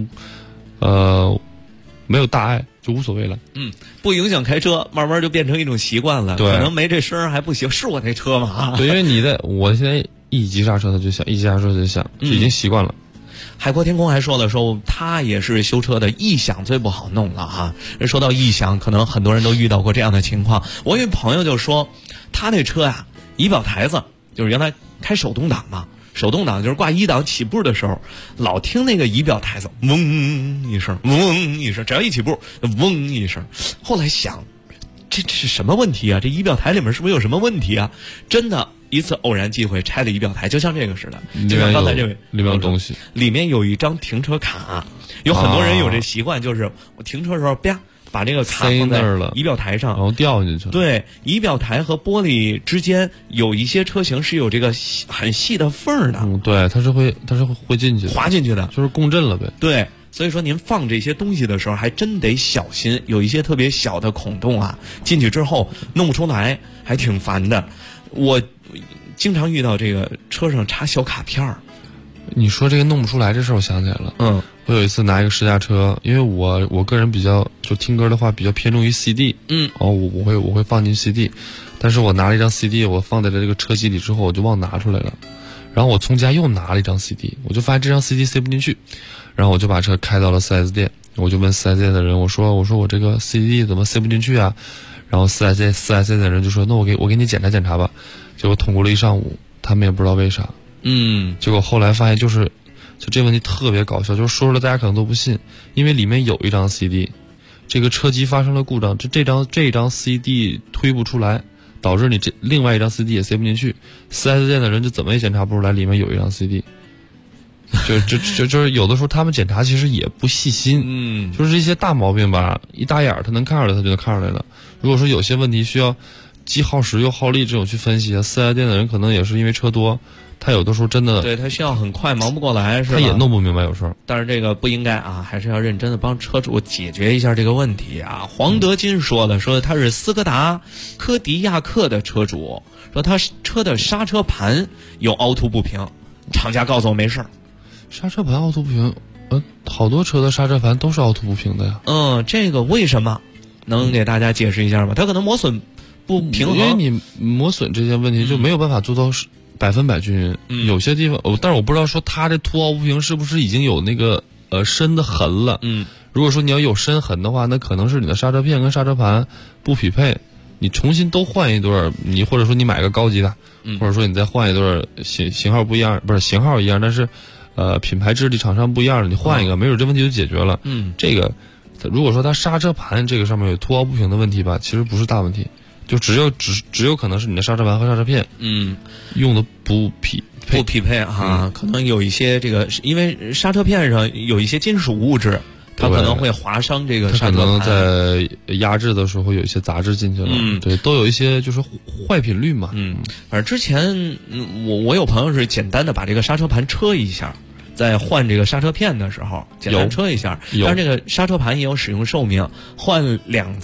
Speaker 9: 没有大碍，就无所谓了。
Speaker 7: 不影响开车，慢慢就变成一种习惯了。
Speaker 9: 对，
Speaker 7: 可能没这声还不行，是我那车吗？
Speaker 9: 对，因为我现在一急刹车它就响，一急刹车它就响，已经习惯了。
Speaker 7: 海阔天空还说了，说他也是修车的，异响最不好弄了哈。说到异响，可能很多人都遇到过这样的情况。我有朋友就说，他那车呀，仪表台子就是原来开手动挡嘛，手动挡就是挂1档起步的时候，老听那个仪表台子嗡一声，嗡一声，只要一起步，嗡一声。后来想，这是什么问题啊？这仪表台里面是不是有什么问题啊？真的。一次偶然机会拆了仪表台，就像这个似的，就像刚才这位
Speaker 9: 里面有东西，
Speaker 7: 里面有一张停车卡，有很多人有这习惯，就是我停车的时候啪把这个卡放在仪表台上，
Speaker 9: 然后掉进去了。
Speaker 7: 对，仪表台和玻璃之间有一些车型是有这个很细的缝的，
Speaker 9: 对，它是会进去的，
Speaker 7: 滑进去的，
Speaker 9: 就是共振了呗。
Speaker 7: 对。所以说您放这些东西的时候还真得小心，有一些特别小的孔洞啊，进去之后弄不出来，还挺烦的。我经常遇到这个车上插小卡片儿。
Speaker 9: 你说这个弄不出来这事儿，我想起来了。我有一次拿一个试驾车，因为我个人比较就听歌的话比较偏重于 CD，我会放进 CD， 但是我拿了一张 CD， 我放在了这个车机里之后，我就忘拿出来了。然后我从家又拿了一张 CD， 我就发现这张 CD 塞不进去，然后我就把车开到了 4S 店，我就问 4S 店的人，我说我这个 CD 怎么塞不进去啊？然后 4S 店的人就说，那我给你检查检查吧。结果痛哭了一上午，他们也不知道为啥。结果后来发现就这问题特别搞笑，就是说出来大家可能都不信，因为里面有一张 CD， 这个车机发生了故障，这张 CD 推不出来。导致你另外一张 CD 也塞不进去，4S 店的人就怎么也检查不出来里面有一张 CD， 就是有的时候他们检查其实也不细心，就是一些大毛病吧，一打眼他能看出来，他就能看出来了。如果说有些问题需要既耗时又耗力这种去分析，4S 店的人可能也是因为车多，他有的时候真的
Speaker 7: 对他需要很快，忙不过来，是吧？
Speaker 9: 他也弄不明白有时候。
Speaker 7: 但是这个不应该啊，还是要认真的帮车主解决一下这个问题啊。黄德金说他是斯柯达柯迪亚克的车主，说他车的刹车盘有凹凸不平，厂家告诉我没事儿。
Speaker 9: 刹车盘凹凸不平，好多车的刹车盘都是凹凸不平的呀。
Speaker 7: 这个为什么？能给大家解释一下吗？它可能磨损不平衡，
Speaker 9: 因为你磨损这些问题就没有办法做到100%均匀，有些地方但是我不知道说它这凸凹不平是不是已经有那个深的痕了。如果说你要有深痕的话，那可能是你的刹车片跟刹车盘不匹配，你重新都换一对，你或者说你买个高级的，或者说你再换一对型号不一样，不是型号一样，但是品牌质地厂商不一样，你换一个，没准这问题就解决了。这个如果说它刹车盘这个上面有凸凹不平的问题吧，其实不是大问题，就只有可能是你的刹车盘和刹车片用的不匹配
Speaker 7: 啊，可能有一些这个，因为刹车片上有一些金属物质，它可能会划伤这个刹车盘，
Speaker 9: 可能在压制的时候有一些杂质进去了，对，都有一些就是坏品率嘛。
Speaker 7: 反正之前我有朋友是简单的把这个刹车盘车一下，在换这个刹车片的时候简单车一下，但是这个刹车盘也有使用寿命，换2次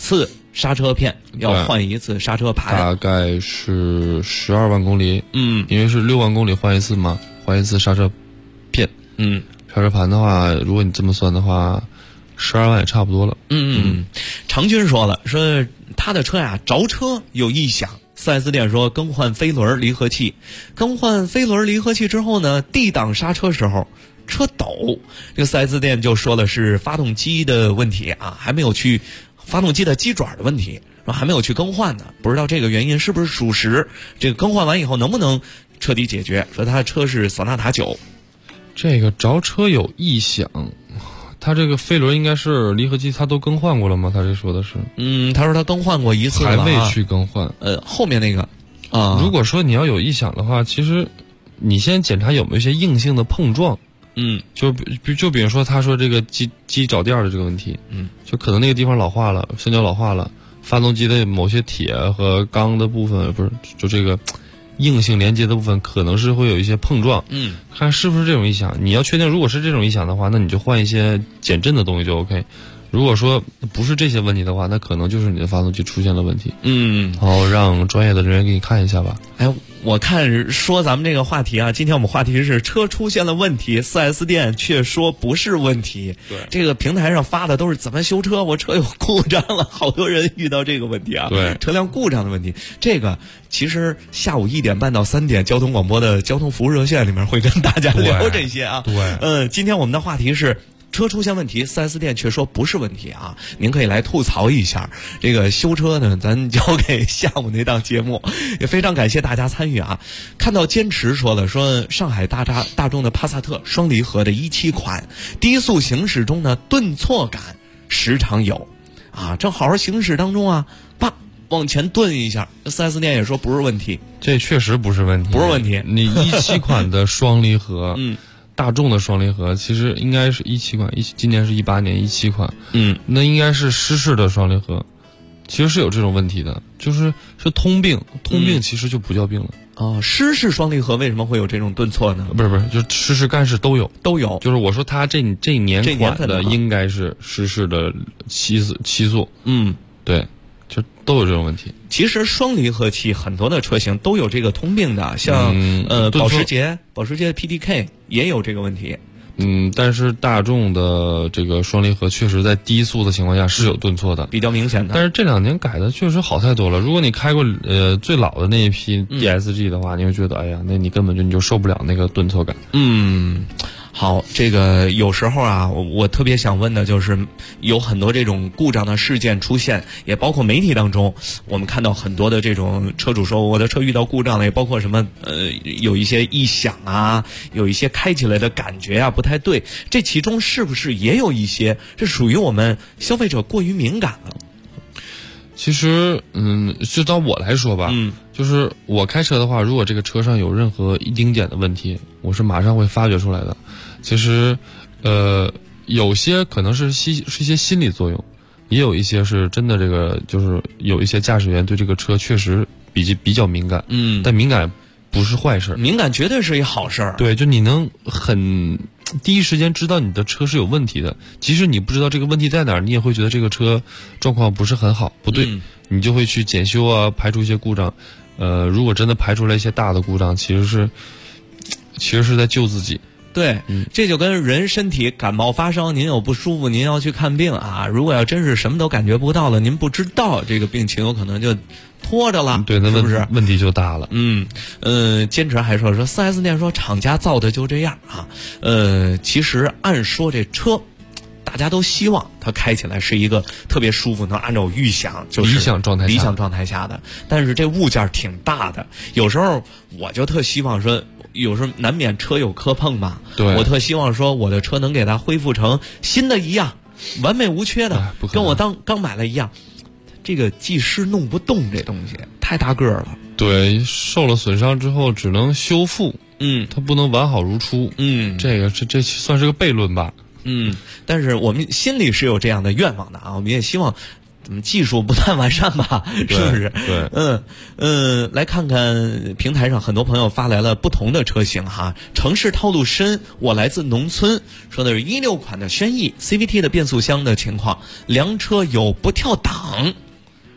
Speaker 7: 刹车片，要换一次刹车盘，
Speaker 9: 大概是12万公里。
Speaker 7: 因
Speaker 9: 为是6万公里换一次嘛，换一次刹车片。刹车盘的话，如果你这么算的话，12万也差不多了。
Speaker 7: 常军说了，说他的车呀着车有异响，4S店说更换飞轮离合器，更换飞轮离合器之后呢，D档刹车时候车抖，这个 4S 店就说的是发动机的问题啊，还没有去发动机的鸡爪的问题，说还没有去更换呢，不知道这个原因是不是属实，这个更换完以后能不能彻底解决。说他的车是索纳塔9，
Speaker 9: 这个着车有异响，他这个飞轮应该是离合器他都更换过了吗？他这说的是
Speaker 7: 他说他更换过一次了，
Speaker 9: 还未去更换。
Speaker 7: 后面那个
Speaker 9: 如果说你要有异响的话，其实你先检查有没有一些硬性的碰撞。就比如说他说这个机脚垫的这个问题，就可能那个地方老化了，橡胶老化了，发动机的某些铁和钢的部分，不是就这个硬性连接的部分可能是会有一些碰撞，看是不是这种异响。你要确定如果是这种异响的话，那你就换一些减震的东西就 OK。如果说不是这些问题的话，那可能就是你的发动机出现了问题。然后让专业的人员给你看一下吧。
Speaker 7: 我看说咱们这个话题啊，今天我们话题是车出现了问题，4S 店却说不是问题。
Speaker 9: 对，
Speaker 7: 这个平台上发的都是怎么修车，我车有故障了，好多人遇到这个问题啊。
Speaker 9: 对，
Speaker 7: 车辆故障的问题，这个其实下午1点半到3点，交通广播的交通服务热线里面会跟大家聊这些啊。
Speaker 9: 对，
Speaker 7: 今天我们的话题是车出现问题，4S 店却说不是问题啊！您可以来吐槽一下。这个修车呢，咱交给下午那档节目。也非常感谢大家参与啊！看到坚持说了，说上海大众的帕萨特双离合的17款，低速行驶中呢顿挫感时常有，啊，正好好行驶当中啊，啪往前顿一下，4S 店也说不是问题。
Speaker 9: 这确实不是问题，
Speaker 7: 不是问题。
Speaker 9: 你17款的双离合，大众的双离合其实应该是17款，今年是18年17款，那应该是湿式的双离合，其实是有这种问题的，是通病其实就不叫病了。
Speaker 7: 湿式双离合为什么会有这种顿挫呢？
Speaker 9: 不是，就湿式干式都有。就是我说它这年款的应该是湿式的七速，对，就都有这种问题。
Speaker 7: 其实双离合器很多的车型都有这个通病的，像保时捷的 PDK 也有这个问题。
Speaker 9: 但是大众的这个双离合确实在低速的情况下是有顿挫的，
Speaker 7: 比较明显的。
Speaker 9: 但是这2年改的确实好太多了。如果你开过最老的那一批 DSG 的话，你会觉得哎呀，那你根本你就受不了那个顿挫感。
Speaker 7: 好，这个有时候啊，我特别想问的就是，有很多这种故障的事件出现，也包括媒体当中，我们看到很多的这种车主说我的车遇到故障了，也包括什么有一些异响啊，有一些开起来的感觉啊不太对，这其中是不是也有一些这属于我们消费者过于敏感了？
Speaker 9: 其实就当我来说吧，就是我开车的话，如果这个车上有任何一丁点的问题，我是马上会发觉出来的。其实有些可能是一些心理作用，也有一些是真的，这个就是有一些驾驶员对这个车确实比较敏感，但敏感不是坏事，
Speaker 7: 敏感绝对是一好事儿。
Speaker 9: 对，就你能很第一时间知道你的车是有问题的，即使你不知道这个问题在哪儿，你也会觉得这个车状况不是很好，不对，你就会去检修啊，排除一些故障。如果真的排除了一些大的故障，其实是在救自己。
Speaker 7: 对，这就跟人身体感冒发烧，您有不舒服，您要去看病啊。如果要真是什么都感觉不到了，您不知道这个病情有可能就拖着了，
Speaker 9: 对，那
Speaker 7: 是不是
Speaker 9: 问题就大了？
Speaker 7: 坚持还说 4S 店说厂家造的就这样啊。其实按说这车，大家都希望它开起来是一个特别舒服，能按照预想，就是
Speaker 9: 理想状态
Speaker 7: 下的。但是这物件挺大的，有时候我就特希望说，有时候难免车有磕碰嘛，
Speaker 9: 对，
Speaker 7: 我特希望说我的车能给它恢复成新的一样，完美无缺的，跟我刚买了一样。这个技师弄不动这东西，太大个了。
Speaker 9: 对，受了损伤之后只能修复，它不能完好如初，这算是个悖论吧。
Speaker 7: 但是我们心里是有这样的愿望的啊，我们也希望技术不断完善吧，是不是？
Speaker 9: 对，
Speaker 7: 来看看平台上很多朋友发来了不同的车型哈。城市套路深，我来自农村，说的是16款的轩逸 CVT 的变速箱的情况，凉车有不跳档，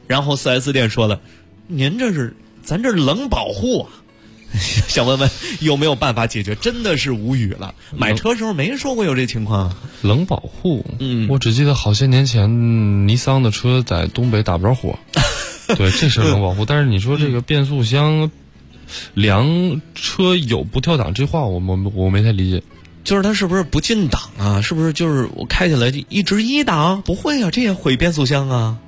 Speaker 7: 然后 4S 店说了，您咱这冷保护啊，想问问有没有办法解决？真的是无语了。买车时候没说过有这情况。
Speaker 9: 冷保护，我只记得好些年前尼桑的车在东北打不着火，对，这是冷保护。但是你说这个变速箱凉车有不跳档，这话我没太理解。
Speaker 7: 就是它是不是不进档啊？是不是就是我开起来一直一档？不会啊，这也毁变速箱啊。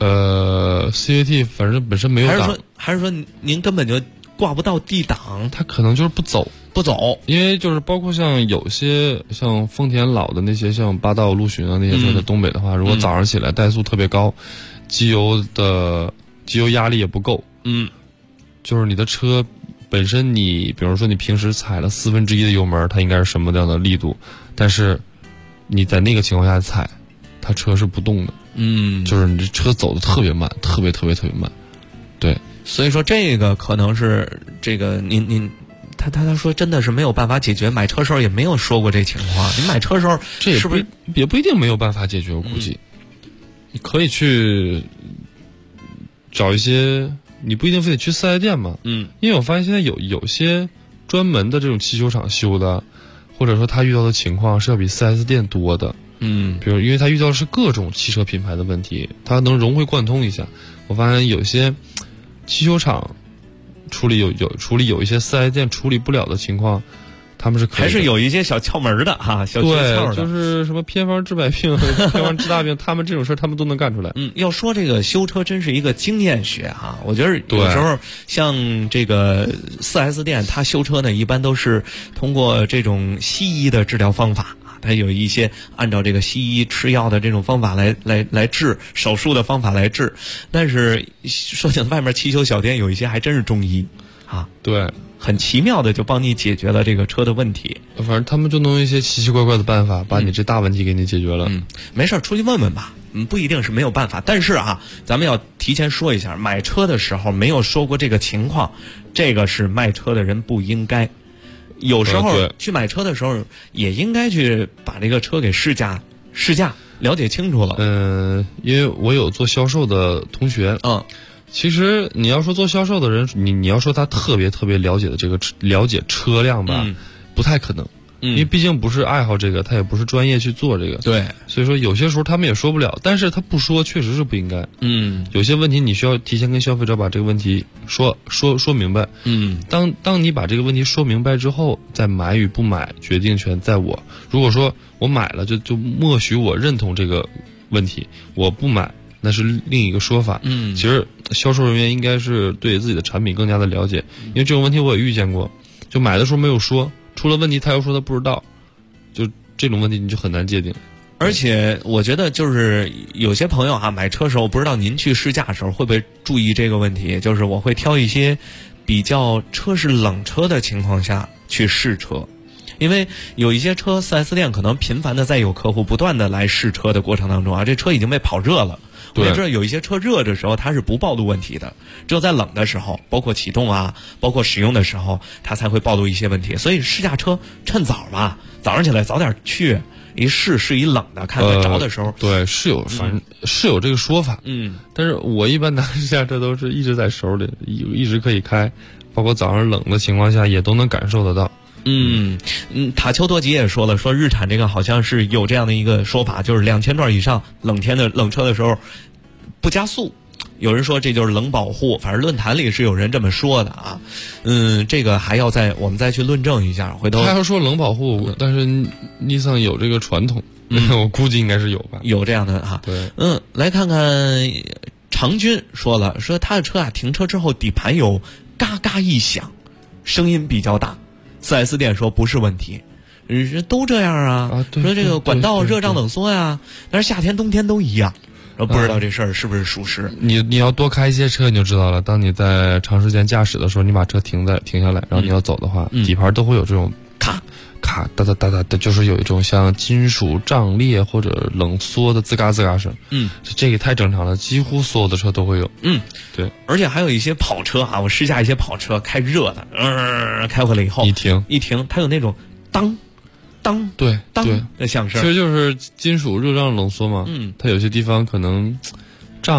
Speaker 9: CVT 反正本身没有档，
Speaker 7: 还是说您根本就挂不到 D 档？
Speaker 9: 它可能就是不走，因为就是包括像有些像丰田老的那些像霸道、陆巡啊那些车，在东北的话，如果早上起来怠速特别高，机油压力也不够，就是你的车本身比如说你平时踩了1/4的油门，它应该是什么样的力度，但是你在那个情况下踩，它车是不动的。就是你这车走的特别慢，特别慢，对，
Speaker 7: 所以说这个可能是这个他说真的是没有办法解决，买车时候也没有说过这情况。你买车时候
Speaker 9: 这
Speaker 7: 是不是
Speaker 9: 也不一定没有办法解决？我估计你可以去找一些，你不一定非得去4S店嘛，因为我发现现在有些专门的这种汽修厂修的，或者说他遇到的情况是要比 4S 店多的。比如因为他遇到的是各种汽车品牌的问题，他能融会贯通一下。我发现有些汽修厂处理有一些4S店处理不了的情况，他们是可以的，
Speaker 7: 还是有一些小窍门的哈，小诀窍的。
Speaker 9: 对，就是什么偏方治百病，偏方治大病，他们这种事他们都能干出来。
Speaker 7: 要说这个修车真是一个经验学哈，我觉得有时候像这个 4S 店，他修车呢一般都是通过这种西医的治疗方法。它有一些按照这个西医吃药的这种方法来治，手术的方法来治，但是说起来外面汽修小店有一些还真是中医啊，
Speaker 9: 对，
Speaker 7: 很奇妙的就帮你解决了这个车的问题。
Speaker 9: 反正他们就能用一些奇奇怪怪的办法把你这大问题给你解决了。
Speaker 7: 没事出去问问吧，不一定是没有办法，但是啊，咱们要提前说一下，买车的时候没有说过这个情况，这个是卖车的人不应该。有时候去买车的时候，也应该去把这个车给试驾了解清楚了。
Speaker 9: 因为我有做销售的同学，其实你要说做销售的人，你要说他特别了解的这个了解车辆吧，不太可能。因为毕竟不是爱好这个，他也不是专业去做这个，
Speaker 7: 对，
Speaker 9: 所以说有些时候他们也说不了，但是他不说确实是不应该。有些问题你需要提前跟消费者把这个问题说明白。当你把这个问题说明白之后，再买与不买决定权在我。如果说我买了就默许我认同这个问题，我不买那是另一个说法。其实销售人员应该是对自己的产品更加的了解，因为这种问题我也遇见过，就买的时候没有说，出了问题他又说他不知道，就这种问题你就很难界定。
Speaker 7: 而且我觉得就是有些朋友啊，买车时候不知道您去试驾的时候会不会注意这个问题，就是我会挑一些比较车是冷车的情况下去试车。因为有一些车 4S 店可能频繁的在有客户不断的来试车的过程当中啊，这车已经被跑热了。我们知道有一些车热的时候它是不暴露问题的，只有在冷的时候，包括启动啊，包括使用的时候，它才会暴露一些问题。所以试驾车趁早吧，早上起来早点去，一试一冷的，看看着的时候。
Speaker 9: 对，是有，反正是有这个说法。但是我一般拿试驾车都是一直在手里，一直可以开，包括早上冷的情况下也都能感受得到。
Speaker 7: 塔丘多吉也说了，说日产这个好像是有这样的一个说法，就是2000转以上冷车的时候不加速。有人说这就是冷保护，反正论坛里是有人这么说的啊。这个还要我们再去论证一下，回头
Speaker 9: 他要说冷保护，但是尼桑有这个传统，我估计应该是有吧，
Speaker 7: 有这样的啊。
Speaker 9: 对，
Speaker 7: 来看看长军说了，说他的车啊停车之后底盘有嘎嘎一响，声音比较大。4S 店说不是问题，都这样啊。说这个管道热胀冷缩呀，但是夏天冬天都一样。不知道这事儿是不是属实？
Speaker 9: 你要多开一些车你就知道了。当你在长时间驾驶的时候，你把车停下来，然后你要走的话，底盘都会有这种咔咔哒哒哒哒的，就是有一种像金属胀裂或者冷缩的吱嘎吱嘎声。这个太正常了，几乎所有的车都会有。对，
Speaker 7: 而且还有一些跑车啊，我试驾一些跑车开热的，开回来以后
Speaker 9: 一停，
Speaker 7: 它有那种当
Speaker 9: 对
Speaker 7: 的响声，
Speaker 9: 其实就是金属热胀冷缩嘛。它有些地方可能胀了，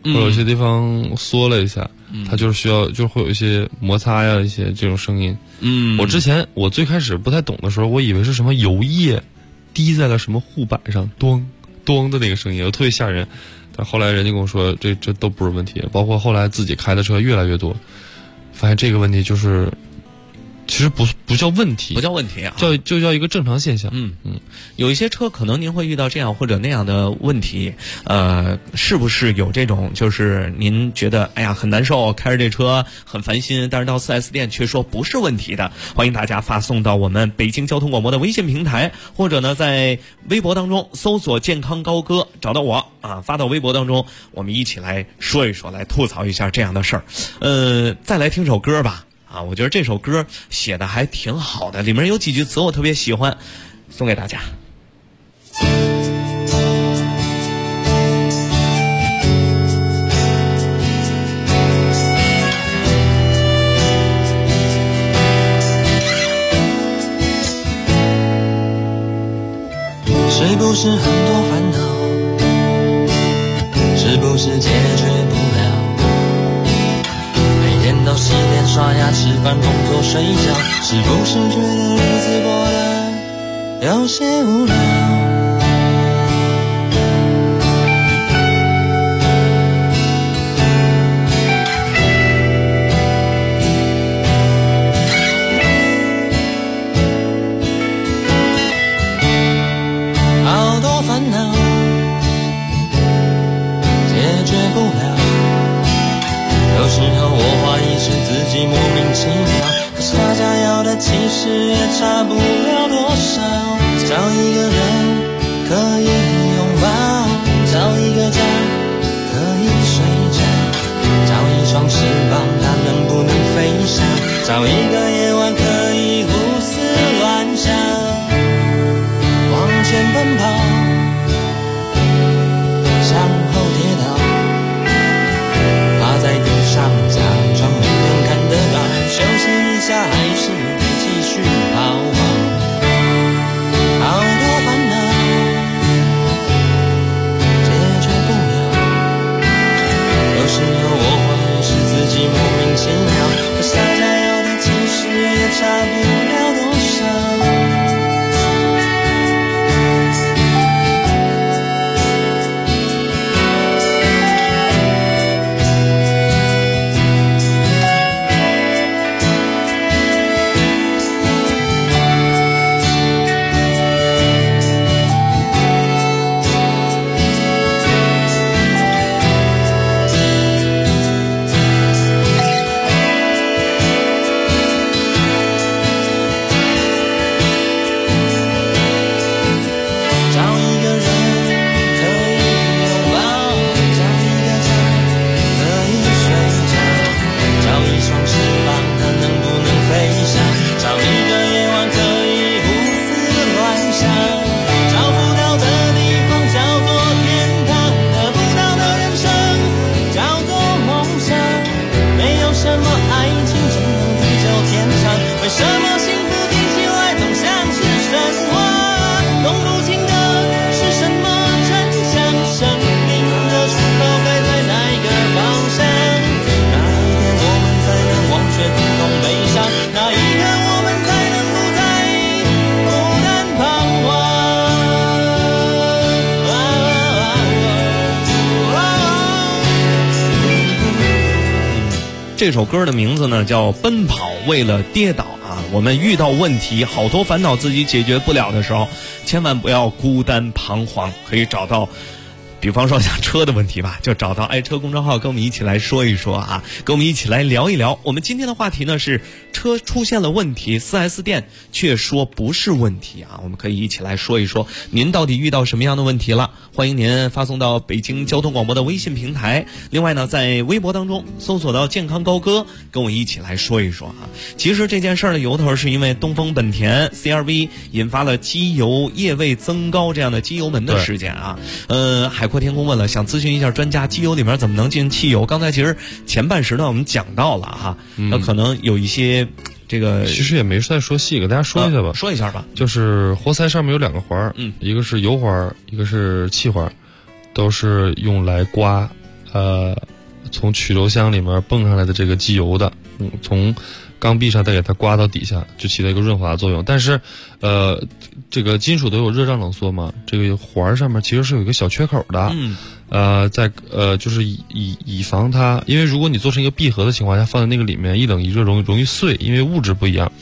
Speaker 9: 或者有些地方缩了一下，它就是需要就会有一些摩擦呀，一些这种声音。我最开始不太懂的时候，我以为是什么油液滴在了什么护板上，咚咚的那个声音，特别吓人。但后来人家跟我说，这都不是问题，包括后来自己开的车越来越多，发现这个问题就是其实不叫问题，
Speaker 7: 不叫问题啊，
Speaker 9: 就叫一个正常现象。
Speaker 7: 有一些车可能您会遇到这样或者那样的问题，是不是有这种就是您觉得哎呀很难受，开着这车很烦心，但是到 4S 店却说不是问题的？欢迎大家发送到我们北京交通广播的微信平台，或者呢在微博当中搜索健康高歌找到我啊，发到微博当中，我们一起来说一说，来吐槽一下这样的事儿。再来听首歌吧。我觉得这首歌写的还挺好的，里面有几句词我特别喜欢，送给大家。
Speaker 18: 是不是很多烦恼，是不是解决不了？每天都洗脸刷牙吃饭工作睡觉，是不是觉得日子过得有些无聊？好多烦恼解决不了，有时候我怀疑是自己莫名其妙，可是大家要的其实也差不了多少。找一个人可以拥抱，找一个家可以睡觉，找一双翅膀它能不能飞翔，找一个夜晚可以胡思乱想，往前奔跑，向后跌倒，趴在地上假装没人看得到，休息一下还是得继续跑跑。好多烦恼解决不了，有时候我怀疑是自己莫名其妙，可是大家要的其实也差不了多少。
Speaker 7: 这首歌的名字呢叫《奔跑为了跌倒》啊。我们遇到问题，好多烦恼自己解决不了的时候，千万不要孤单彷徨，可以找到比方说像车的问题吧，就找到爱车公众号跟我们一起来说一说啊，跟我们一起来聊一聊。我们今天的话题呢是车出现了问题， 4S 店却说不是问题啊。我们可以一起来说一说您到底遇到什么样的问题了，欢迎您发送到北京交通广播的微信平台。另外呢在微博当中搜索到健康高歌，跟我一起来说一说啊。其实这件事儿的由头是因为东风本田 CR-V 引发了机油液位增高这样的机油门的事件啊。海阔天空问了，想咨询一下专家，机油里面怎么能进汽油？刚才其实前半时段我们讲到了哈，那可能有一些这个
Speaker 9: 其实也没再说细，给大家说一下吧。
Speaker 7: 说一下吧。
Speaker 9: 就是活塞上面有两个环，一个是油环，一个是气环，都是用来刮从曲轴箱里面泵上来的这个机油的，从缸壁上再给它刮到底下，就起到一个润滑作用。但是，这个金属都有热胀冷缩嘛，这个环上面其实是有一个小缺口的。就是以防它，因为如果你做成一个闭合的情况下，放在那个里面一冷一热容易碎，因为物质不一样。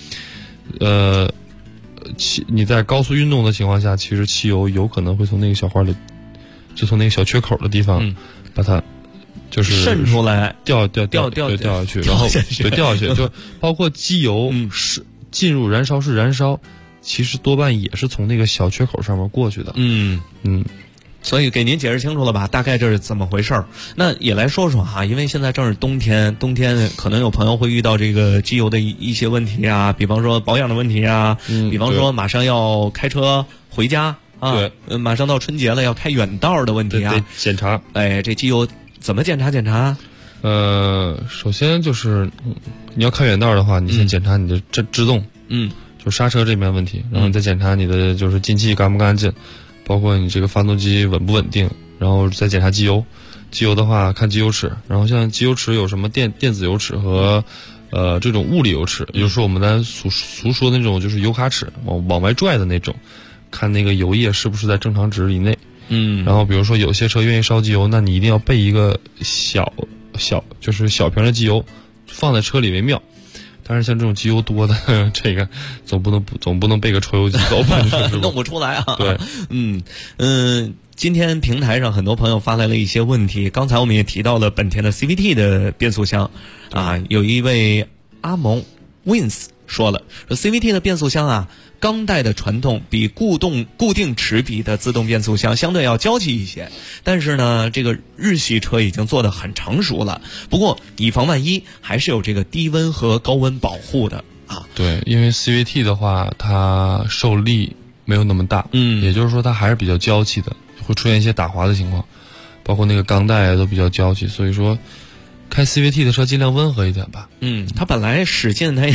Speaker 9: 你在高速运动的情况下，其实汽油有可能会从那个小环里，就从那个小缺口的地方，把它就是
Speaker 7: 渗出来，
Speaker 9: 掉下去，然后对掉下去，就包括机油是进入燃烧室燃烧，其实多半也是从那个小缺口上面过去的。
Speaker 7: 所以给您解释清楚了吧？大概这是怎么回事儿？那也来说说哈，因为现在正是冬天可能有朋友会遇到这个机油的一些问题啊，比方说保养的问题啊，比方说马上要开车回家啊，马上到春节了要开远道的问题啊，
Speaker 9: 得检查。
Speaker 7: 这机油怎么检查？
Speaker 9: 首先就是你要开远道的话，你先检查你的制动，就刹车这边问题，然后你再检查你的就是进气干不干净。包括你这个发动机稳不稳定，然后再检查机油。机油的话看机油尺，然后像机油尺有什么电子油尺和这种物理油尺，也就是说我们咱俗说的那种就是油卡尺，往外拽的那种，看那个油液是不是在正常值以内。然后比如说有些车愿意烧机油，那你一定要备一个就是小瓶的机油，放在车里为妙。但是像这种机油多的，这个总不能备个抽油机走吧？
Speaker 7: 弄不出来啊。
Speaker 9: 对，
Speaker 7: 今天平台上很多朋友发来了一些问题，刚才我们也提到了本田的 CVT 的变速箱啊，有一位阿蒙 Wins 说了，CVT 的变速箱啊，钢带的传动比固定齿比的自动变速箱相对要娇气一些，但是呢，这个日系车已经做得很成熟了。不过以防万一，还是有这个低温和高温保护的啊。
Speaker 9: 对，因为 CVT 的话，它受力没有那么大，也就是说它还是比较娇气的，会出现一些打滑的情况，包括那个钢带都比较娇气，所以说。开 CVT 的车尽量温和一点吧。
Speaker 7: 它本来使劲它也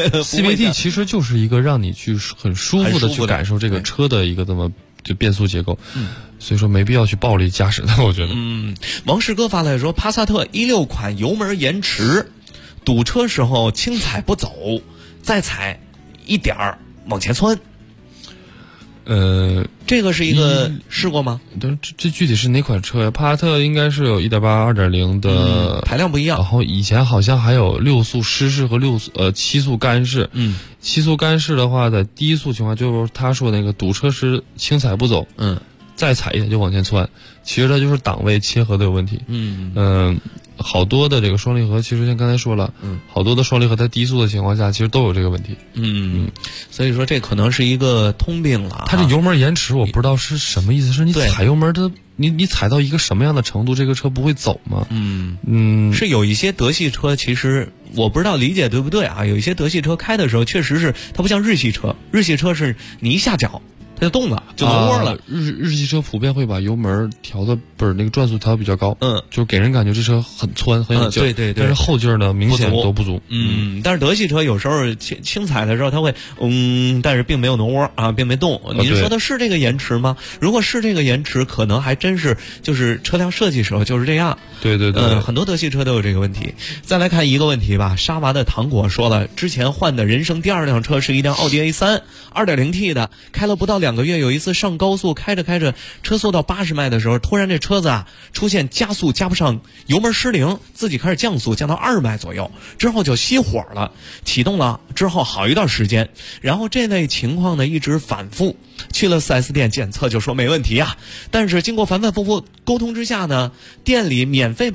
Speaker 9: CVT 其实就是一个让你去很舒服的去感受这个车的一个这么就变速结构，所以说没必要去暴力驾驶的，我觉得。
Speaker 7: 王世哥发来说，帕萨特16款油门延迟，堵车时候轻踩不走，再踩一点儿往前窜。这个是一个试过吗？
Speaker 9: 这具体是哪款车呀？帕萨特应该是有1.8、2.0的，
Speaker 7: 排量不一样。
Speaker 9: 然后以前好像还有6速湿式和7速干式。7速干式的话，在低速情况就是他说那个堵车时轻踩不走，再踩一下就往前窜，其实它就是档位切合的有问题。好多的这个双离合，其实像刚才说了，好多的双离合在低速的情况下，其实都有这个问题。
Speaker 7: 所以说这可能是一个通病了。
Speaker 9: 它这油门延迟，我不知道是什么意思，是你踩油门的，你踩到一个什么样的程度，这个车不会走吗？
Speaker 7: 是有一些德系车，其实我不知道理解对不对啊？有一些德系车开的时候，确实是它不像日系车，日系车是你一下脚。它就动了，就挪窝了。
Speaker 9: 日系车普遍会把油门调的那个转速调的比较高，就是给人感觉这车很窜很有劲，
Speaker 7: 对。
Speaker 9: 但是后劲儿呢明显都不足。
Speaker 7: 但是德系车有时候轻踩的时候，它会但是并没有挪窝啊，并没动。您说的是这个延迟吗？如果是这个延迟，可能还真是就是车辆设计时候就是这样。
Speaker 9: 对。
Speaker 7: 很多德系车都有这个问题。再来看一个问题吧，沙娃的糖果说了，之前换的人生第2辆车是一辆奥迪 A3 2.0T 的，开了不到2个月，有一次上高速开着车速到80迈的时候，突然这车子出现加速加不上，油门失灵，自己开始降速降到2迈左右，之后就熄火了，启动了之后好一段时间，然后这类情况呢一直反复，去了 4S 店检测就说没问题啊，但是经过反反复复沟通之下呢，店里免费把